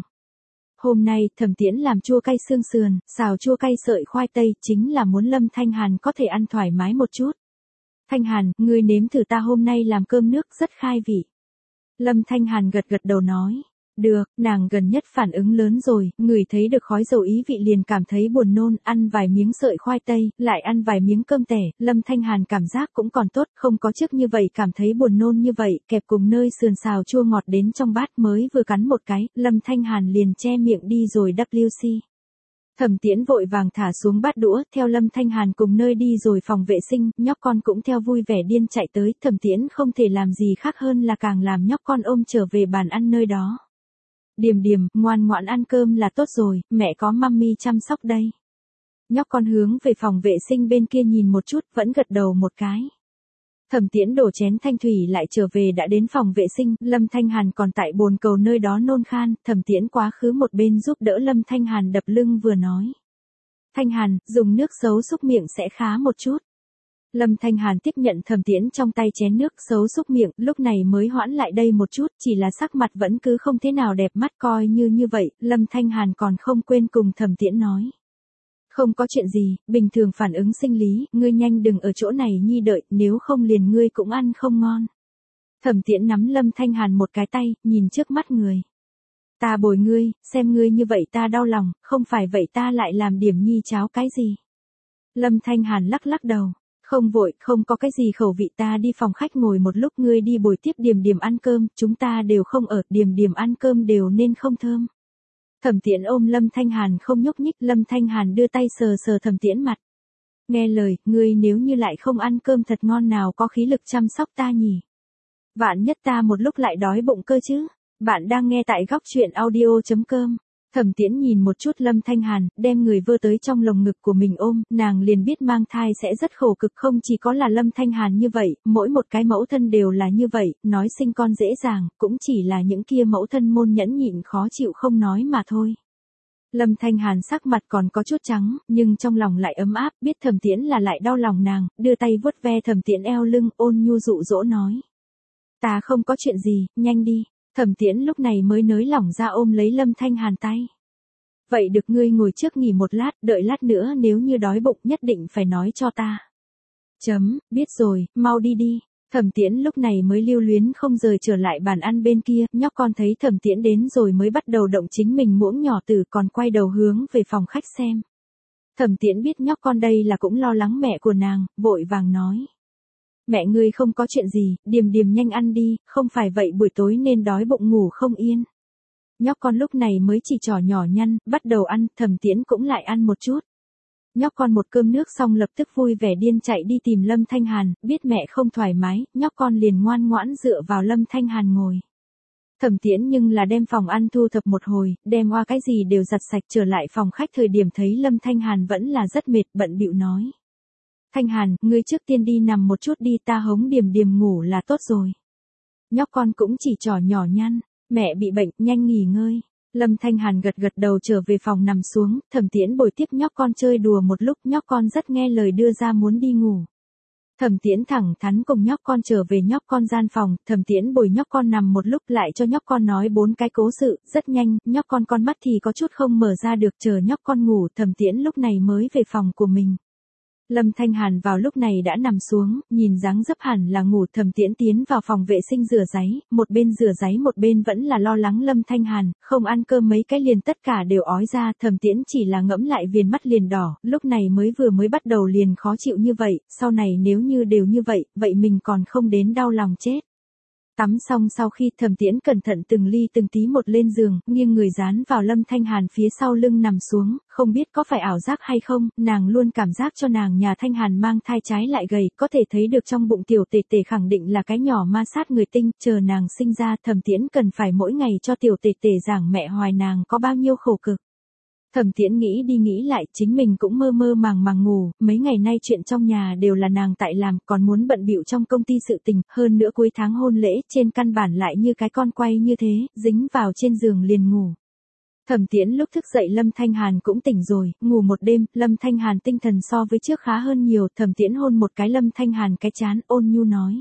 Hôm nay, Thẩm Tiễn làm chua cay xương sườn, xào chua cay sợi khoai tây, chính là muốn Lâm Thanh Hàn có thể ăn thoải mái một chút. Thanh Hàn, ngươi nếm thử ta hôm nay làm cơm nước rất khai vị. Lâm Thanh Hàn gật gật đầu nói. Được, nàng gần nhất phản ứng lớn rồi, ngửi thấy được khói dầu ý vị liền cảm thấy buồn nôn, ăn vài miếng sợi khoai tây, lại ăn vài miếng cơm tẻ, Lâm Thanh Hàn cảm giác cũng còn tốt, không có trước như vậy cảm thấy buồn nôn như vậy, kẹp cùng nơi sườn xào chua ngọt đến trong bát mới vừa cắn một cái, Lâm Thanh Hàn liền che miệng đi rồi vê xê. Thẩm Tiễn vội vàng thả xuống bát đũa, theo Lâm Thanh Hàn cùng nơi đi rồi phòng vệ sinh, nhóc con cũng theo vui vẻ điên chạy tới, Thẩm Tiễn không thể làm gì khác hơn là càng làm nhóc con ôm trở về bàn ăn nơi đó. Điềm Điềm, ngoan ngoãn ăn cơm là tốt rồi, mẹ có mummy chăm sóc đây. Nhóc con hướng về phòng vệ sinh bên kia nhìn một chút, vẫn gật đầu một cái. Thẩm Tiễn đổ chén thanh thủy lại trở về đã đến phòng vệ sinh, Lâm Thanh Hàn còn tại bồn cầu nơi đó nôn khan, Thẩm Tiễn quá khứ một bên giúp đỡ Lâm Thanh Hàn đập lưng vừa nói. Thanh Hàn, dùng nước xấu xúc miệng sẽ khá một chút. Lâm Thanh Hàn tiếp nhận Thẩm Tiễn trong tay chén nước xấu xúc miệng, lúc này mới hoãn lại đây một chút, chỉ là sắc mặt vẫn cứ không thế nào đẹp mắt coi như như vậy, Lâm Thanh Hàn còn không quên cùng Thẩm Tiễn nói. Không có chuyện gì, bình thường phản ứng sinh lý, ngươi nhanh đừng ở chỗ này nhi đợi, nếu không liền ngươi cũng ăn không ngon. Thẩm Tiễn nắm Lâm Thanh Hàn một cái tay, nhìn trước mắt người. Ta bồi ngươi, xem ngươi như vậy ta đau lòng, không phải vậy ta lại làm điểm nhi cháo cái gì. Lâm Thanh Hàn lắc lắc đầu. Không vội, không có cái gì khẩu vị, ta đi phòng khách ngồi một lúc, ngươi đi bồi tiếp Điềm Điềm ăn cơm, chúng ta đều không ở, Điềm Điềm ăn cơm đều nên không thơm. Thẩm Tiễn ôm Lâm Thanh Hàn không nhúc nhích, Lâm Thanh Hàn đưa tay sờ sờ Thẩm Tiễn mặt. Nghe lời, ngươi nếu như lại không ăn cơm thật ngon nào có khí lực chăm sóc ta nhỉ. Vạn nhất ta một lúc lại đói bụng cơ chứ. Bạn đang nghe tại góc truyện audio chấm com. Thẩm Tiễn nhìn một chút Lâm Thanh Hàn, đem người vơ tới trong lồng ngực của mình ôm, nàng liền biết mang thai sẽ rất khổ cực, không chỉ có là Lâm Thanh Hàn như vậy, mỗi một cái mẫu thân đều là như vậy, nói sinh con dễ dàng, cũng chỉ là những kia mẫu thân môn nhẫn nhịn khó chịu không nói mà thôi. Lâm Thanh Hàn sắc mặt còn có chút trắng, nhưng trong lòng lại ấm áp, biết Thẩm Tiễn là lại đau lòng nàng, đưa tay vuốt ve Thẩm Tiễn eo lưng, ôn nhu dụ dỗ nói. Ta không có chuyện gì, nhanh đi. Thẩm Tiễn lúc này mới nới lỏng ra ôm lấy Lâm Thanh Hàn tay. Vậy được, ngươi ngồi trước nghỉ một lát, đợi lát nữa nếu như đói bụng nhất định phải nói cho ta. Chấm, biết rồi, mau đi đi. Thẩm Tiễn lúc này mới lưu luyến không rời trở lại bàn ăn bên kia, nhóc con thấy Thẩm Tiễn đến rồi mới bắt đầu động chính mình muỗng nhỏ tử, còn quay đầu hướng về phòng khách xem. Thẩm Tiễn biết nhóc con đây là cũng lo lắng mẹ của nàng, vội vàng nói. Mẹ ngươi không có chuyện gì, Điềm Điềm nhanh ăn đi, không phải vậy buổi tối nên đói bụng ngủ không yên. Nhóc con lúc này mới chỉ trỏ nhỏ nhăn, bắt đầu ăn, Thẩm Tiễn cũng lại ăn một chút. Nhóc con một cơm nước xong lập tức vui vẻ điên chạy đi tìm Lâm Thanh Hàn, biết mẹ không thoải mái, nhóc con liền ngoan ngoãn dựa vào Lâm Thanh Hàn ngồi. Thẩm Tiễn nhưng là đem phòng ăn thu thập một hồi, đem qua cái gì đều giặt sạch, trở lại phòng khách thời điểm thấy Lâm Thanh Hàn vẫn là rất mệt, bận bịu nói. Thanh Hàn, ngươi trước tiên đi nằm một chút đi, ta hống Điềm Điềm ngủ là tốt rồi. Nhóc con cũng chỉ trỏ nhỏ nhăn, mẹ bị bệnh, nhanh nghỉ ngơi. Lâm Thanh Hàn gật gật đầu trở về phòng nằm xuống, Thẩm Tiễn bồi tiếp nhóc con chơi đùa một lúc, nhóc con rất nghe lời đưa ra muốn đi ngủ. Thẩm Tiễn thẳng thắn cùng nhóc con trở về nhóc con gian phòng, Thẩm Tiễn bồi nhóc con nằm một lúc lại cho nhóc con nói bốn cái cố sự, rất nhanh, nhóc con con mắt thì có chút không mở ra được, chờ nhóc con ngủ, Thẩm Tiễn lúc này mới về phòng của mình. Lâm Thanh Hàn vào lúc này đã nằm xuống, nhìn dáng dấp hẳn là ngủ, Thẩm Tiễn tiến vào phòng vệ sinh rửa giấy, một bên rửa giấy một bên vẫn là lo lắng Lâm Thanh Hàn, không ăn cơm mấy cái liền tất cả đều ói ra, Thẩm Tiễn chỉ là ngẫm lại viền mắt liền đỏ, lúc này mới vừa mới bắt đầu liền khó chịu như vậy, sau này nếu như đều như vậy, vậy mình còn không đến đau lòng chết. Tắm xong sau khi Thẩm Tiễn cẩn thận từng ly từng tí một lên giường, nghiêng người dán vào Lâm Thanh Hàn phía sau lưng nằm xuống, không biết có phải ảo giác hay không, nàng luôn cảm giác cho nàng nhà Thanh Hàn mang thai trái lại gầy, có thể thấy được trong bụng tiểu tể tể khẳng định là cái nhỏ ma sát người tinh, chờ nàng sinh ra Thẩm Tiễn cần phải mỗi ngày cho tiểu tể tể giảng mẹ hoài nàng có bao nhiêu khổ cực. Thẩm Tiễn nghĩ đi nghĩ lại, chính mình cũng mơ mơ màng màng ngủ, mấy ngày nay chuyện trong nhà đều là nàng tại làm, còn muốn bận bịu trong công ty sự tình, hơn nữa cuối tháng hôn lễ, trên căn bản lại như cái con quay như thế, dính vào trên giường liền ngủ. Thẩm Tiễn lúc thức dậy Lâm Thanh Hàn cũng tỉnh rồi, ngủ một đêm, Lâm Thanh Hàn tinh thần so với trước khá hơn nhiều, Thẩm Tiễn hôn một cái Lâm Thanh Hàn cái trán, ôn nhu nói.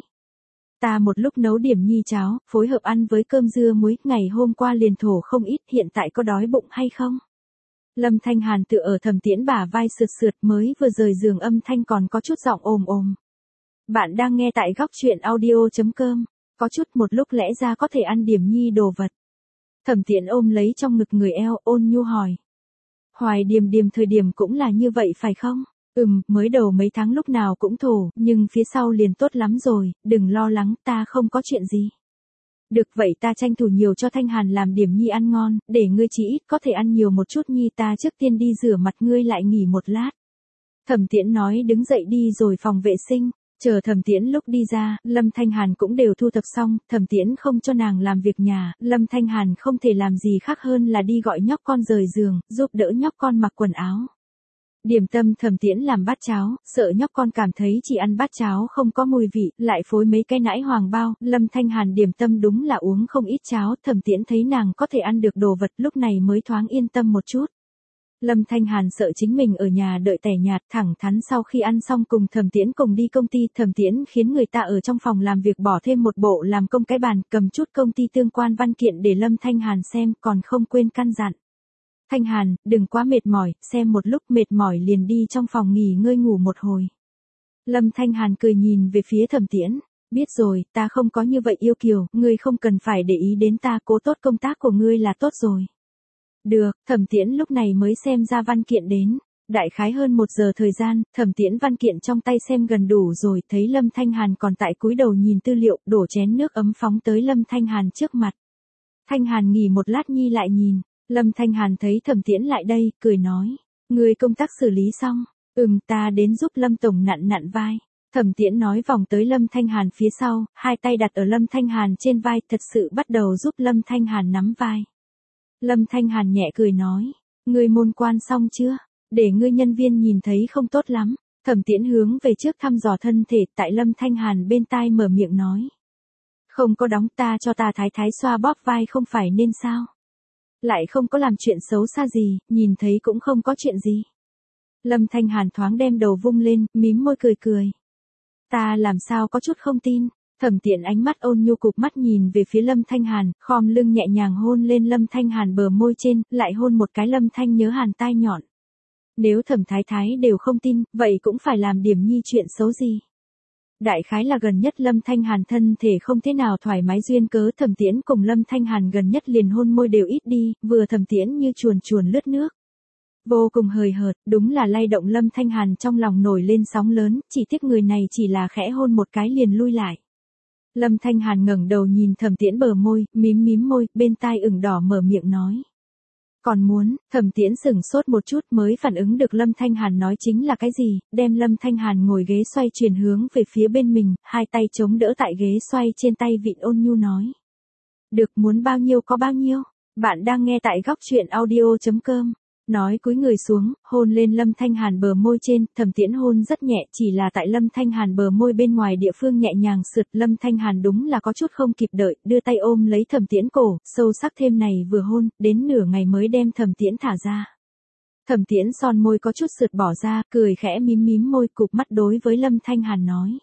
Ta một lúc nấu điểm nhi cháo, phối hợp ăn với cơm dưa muối, ngày hôm qua liền thổ không ít, hiện tại có đói bụng hay không? Lâm Thanh Hàn tựa ở Thẩm Tiễn bả vai sượt sượt, mới vừa rời giường âm thanh còn có chút giọng ồm ồm. Bạn đang nghe tại góc truyện audio.com, có chút một lúc lẽ ra có thể ăn điểm nhi đồ vật. Thẩm Tiễn ôm lấy trong ngực người eo, ôn nhu hỏi. Hoài Điềm Điềm thời điểm cũng là như vậy phải không? Ừm, mới đầu mấy tháng lúc nào cũng thổ, nhưng phía sau liền tốt lắm rồi, đừng lo lắng, ta không có chuyện gì. Được vậy ta tranh thủ nhiều cho Thanh Hàn làm điểm nhi ăn ngon, để ngươi chỉ ít có thể ăn nhiều một chút nhi, ta trước tiên đi rửa mặt, ngươi lại nghỉ một lát. Thẩm Tiễn nói đứng dậy đi rồi phòng vệ sinh, chờ Thẩm Tiễn lúc đi ra, Lâm Thanh Hàn cũng đều thu thập xong, Thẩm Tiễn không cho nàng làm việc nhà, Lâm Thanh Hàn không thể làm gì khác hơn là đi gọi nhóc con rời giường, giúp đỡ nhóc con mặc quần áo. Điểm tâm Thẩm Tiễn làm bát cháo, sợ nhóc con cảm thấy chỉ ăn bát cháo không có mùi vị, lại phối mấy cái nãi hoàng bao, Lâm Thanh Hàn điểm tâm đúng là uống không ít cháo, Thẩm Tiễn thấy nàng có thể ăn được đồ vật lúc này mới thoáng yên tâm một chút. Lâm Thanh Hàn sợ chính mình ở nhà đợi tẻ nhạt, thẳng thắn sau khi ăn xong cùng Thẩm Tiễn cùng đi công ty, Thẩm Tiễn khiến người ta ở trong phòng làm việc bỏ thêm một bộ làm công cái bàn, cầm chút công ty tương quan văn kiện để Lâm Thanh Hàn xem, còn không quên căn dặn. Thanh Hàn, đừng quá mệt mỏi, xem một lúc mệt mỏi liền đi trong phòng nghỉ ngơi ngủ một hồi. Lâm Thanh Hàn cười nhìn về phía Thẩm Tiễn, biết rồi, ta không có như vậy yêu kiều, ngươi không cần phải để ý đến ta, cố tốt công tác của ngươi là tốt rồi. Được, Thẩm Tiễn lúc này mới xem ra văn kiện đến, đại khái hơn một giờ thời gian, Thẩm Tiễn văn kiện trong tay xem gần đủ rồi, thấy Lâm Thanh Hàn còn tại cúi đầu nhìn tư liệu, đổ chén nước ấm phóng tới Lâm Thanh Hàn trước mặt. Thanh Hàn nghỉ một lát nhi lại nhìn. Lâm Thanh Hàn thấy Thẩm Tiễn lại đây, cười nói, người công tác xử lý xong, ừm ta đến giúp Lâm Tổng nặn nặn vai. Thẩm Tiễn nói vòng tới Lâm Thanh Hàn phía sau, hai tay đặt ở Lâm Thanh Hàn trên vai, thật sự bắt đầu giúp Lâm Thanh Hàn nắm vai. Lâm Thanh Hàn nhẹ cười nói, người môn quan xong chưa, để ngươi nhân viên nhìn thấy không tốt lắm. Thẩm Tiễn hướng về trước thăm dò thân thể, tại Lâm Thanh Hàn bên tai mở miệng nói. Không có đóng, ta cho ta thái thái xoa bóp vai không phải nên sao? Lại không có làm chuyện xấu xa gì, nhìn thấy cũng không có chuyện gì. Lâm Thanh Hàn thoáng đem đầu vung lên, mím môi cười cười. Ta làm sao có chút không tin. Thẩm Tiễn ánh mắt ôn nhu cụp mắt nhìn về phía Lâm Thanh Hàn, khom lưng nhẹ nhàng hôn lên Lâm Thanh Hàn bờ môi trên, lại hôn một cái Lâm Thanh nhớ Hàn tai nhọn. Nếu Thẩm Thái Thái đều không tin, vậy cũng phải làm điểm nhi chuyện xấu gì. Đại khái là gần nhất Lâm Thanh Hàn thân thể không thế nào thoải mái duyên cớ, Thẩm Tiễn cùng Lâm Thanh Hàn gần nhất liền hôn môi đều ít đi, vừa Thẩm Tiễn như chuồn chuồn lướt nước. Vô cùng hời hợt, đúng là lay động Lâm Thanh Hàn trong lòng nổi lên sóng lớn, chỉ tiếc người này chỉ là khẽ hôn một cái liền lui lại. Lâm Thanh Hàn ngẩng đầu nhìn Thẩm Tiễn bờ môi, mím mím môi, bên tai ửng đỏ mở miệng nói. Còn muốn, Thẩm Tiễn sửng sốt một chút mới phản ứng được Lâm Thanh Hàn nói chính là cái gì, đem Lâm Thanh Hàn ngồi ghế xoay chuyển hướng về phía bên mình, hai tay chống đỡ tại ghế xoay trên tay vịn ôn nhu nói. Được, muốn bao nhiêu có bao nhiêu, bạn đang nghe tại góc truyện audio.com. Nói cúi người xuống, hôn lên Lâm Thanh Hàn bờ môi trên, Thẩm Tiễn hôn rất nhẹ, chỉ là tại Lâm Thanh Hàn bờ môi bên ngoài địa phương nhẹ nhàng sượt, Lâm Thanh Hàn đúng là có chút không kịp đợi, đưa tay ôm lấy Thẩm Tiễn cổ, sâu sắc thêm này vừa hôn, đến nửa ngày mới đem Thẩm Tiễn thả ra. Thẩm Tiễn son môi có chút sượt bỏ ra, cười khẽ mím mím môi, cụp mắt đối với Lâm Thanh Hàn nói.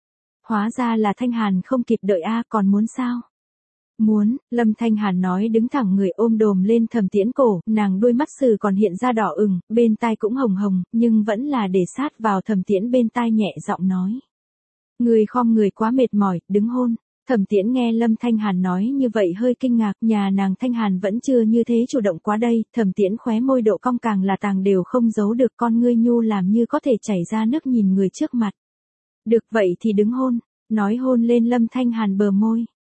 Hóa ra là Thanh Hàn không kịp đợi a, còn muốn sao? Muốn, Lâm Thanh Hàn nói đứng thẳng người ôm đồm lên Thẩm Tiễn cổ, nàng đôi mắt sừ còn hiện ra đỏ ửng, bên tai cũng hồng hồng, nhưng vẫn là để sát vào Thẩm Tiễn bên tai nhẹ giọng nói. Người khom người quá mệt mỏi, đứng hôn. Thẩm Tiễn nghe Lâm Thanh Hàn nói như vậy hơi kinh ngạc, nhà nàng Thanh Hàn vẫn chưa như thế chủ động quá đây, Thẩm Tiễn khóe môi độ cong càng là tàng đều không giấu được, con ngươi nhu làm như có thể chảy ra nước nhìn người trước mặt. Được vậy thì đứng hôn, nói hôn lên Lâm Thanh Hàn bờ môi.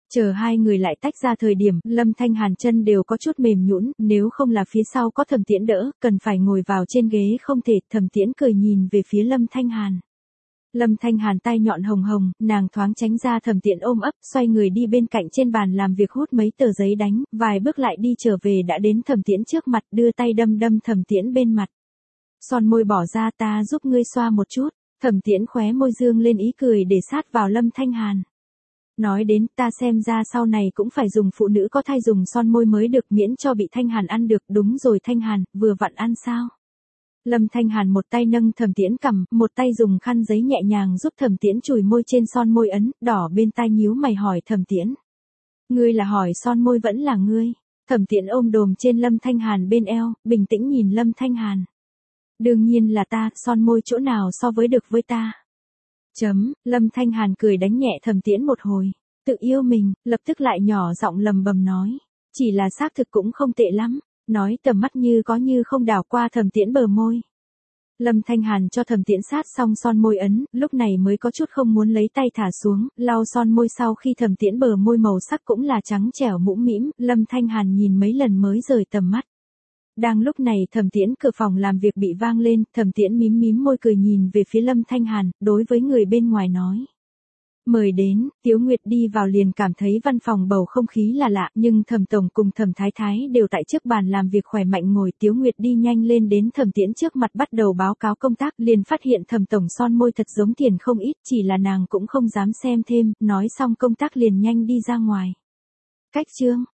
Chờ hai người lại tách ra thời điểm, Lâm Thanh Hàn chân đều có chút mềm nhũn, nếu không là phía sau có Thẩm Tiễn đỡ, cần phải ngồi vào trên ghế không thể. Thẩm Tiễn cười nhìn về phía Lâm Thanh Hàn. Lâm Thanh Hàn tai nhọn hồng hồng, nàng thoáng tránh ra Thẩm Tiễn ôm ấp, xoay người đi bên cạnh trên bàn làm việc hút mấy tờ giấy đánh, vài bước lại đi trở về đã đến Thẩm Tiễn trước mặt, đưa tay đâm đâm Thẩm Tiễn bên mặt. Son môi bỏ ra, ta giúp ngươi xoa một chút. Thẩm Tiễn khóe môi dương lên ý cười để sát vào Lâm Thanh Hàn. Nói đến, ta xem ra sau này cũng phải dùng phụ nữ có thai dùng son môi mới được, miễn cho bị Thanh Hàn ăn được. Đúng rồi Thanh Hàn, vừa vặn ăn sao? Lâm Thanh Hàn một tay nâng Thẩm Tiễn cằm, một tay dùng khăn giấy nhẹ nhàng giúp Thẩm Tiễn chùi môi trên son môi ấn, đỏ bên tai nhíu mày hỏi Thẩm Tiễn. Ngươi là hỏi son môi vẫn là ngươi? Thẩm Tiễn ôm đồm trên Lâm Thanh Hàn bên eo, bình tĩnh nhìn Lâm Thanh Hàn. Đương nhiên là ta, son môi chỗ nào so với được với ta. Chấm, Lâm Thanh Hàn cười đánh nhẹ Thẩm Tiễn một hồi. Tự yêu mình, lập tức lại nhỏ giọng lầm bầm nói. Chỉ là xác thực cũng không tệ lắm. Nói tầm mắt như có như không đảo qua Thẩm Tiễn bờ môi. Lâm Thanh Hàn cho Thẩm Tiễn sát xong son môi ấn, lúc này mới có chút không muốn lấy tay thả xuống, lau son môi sau khi Thẩm Tiễn bờ môi màu sắc cũng là trắng trẻo mũm mĩm, Lâm Thanh Hàn nhìn mấy lần mới rời tầm mắt. Đang lúc này Thẩm Tiễn cửa phòng làm việc bị vang lên, Thẩm Tiễn mím mím môi cười nhìn về phía Lâm Thanh Hàn, đối với người bên ngoài nói. Mời đến, Tiếu Nguyệt đi vào liền cảm thấy văn phòng bầu không khí là lạ, nhưng Thẩm Tổng cùng Thẩm Thái Thái đều tại trước bàn làm việc khỏe mạnh ngồi. Tiếu Nguyệt đi nhanh lên đến Thẩm Tiễn trước mặt bắt đầu báo cáo công tác, liền phát hiện Thẩm Tổng son môi thật giống tiền không ít, chỉ là nàng cũng không dám xem thêm, nói xong công tác liền nhanh đi ra ngoài. Cách chương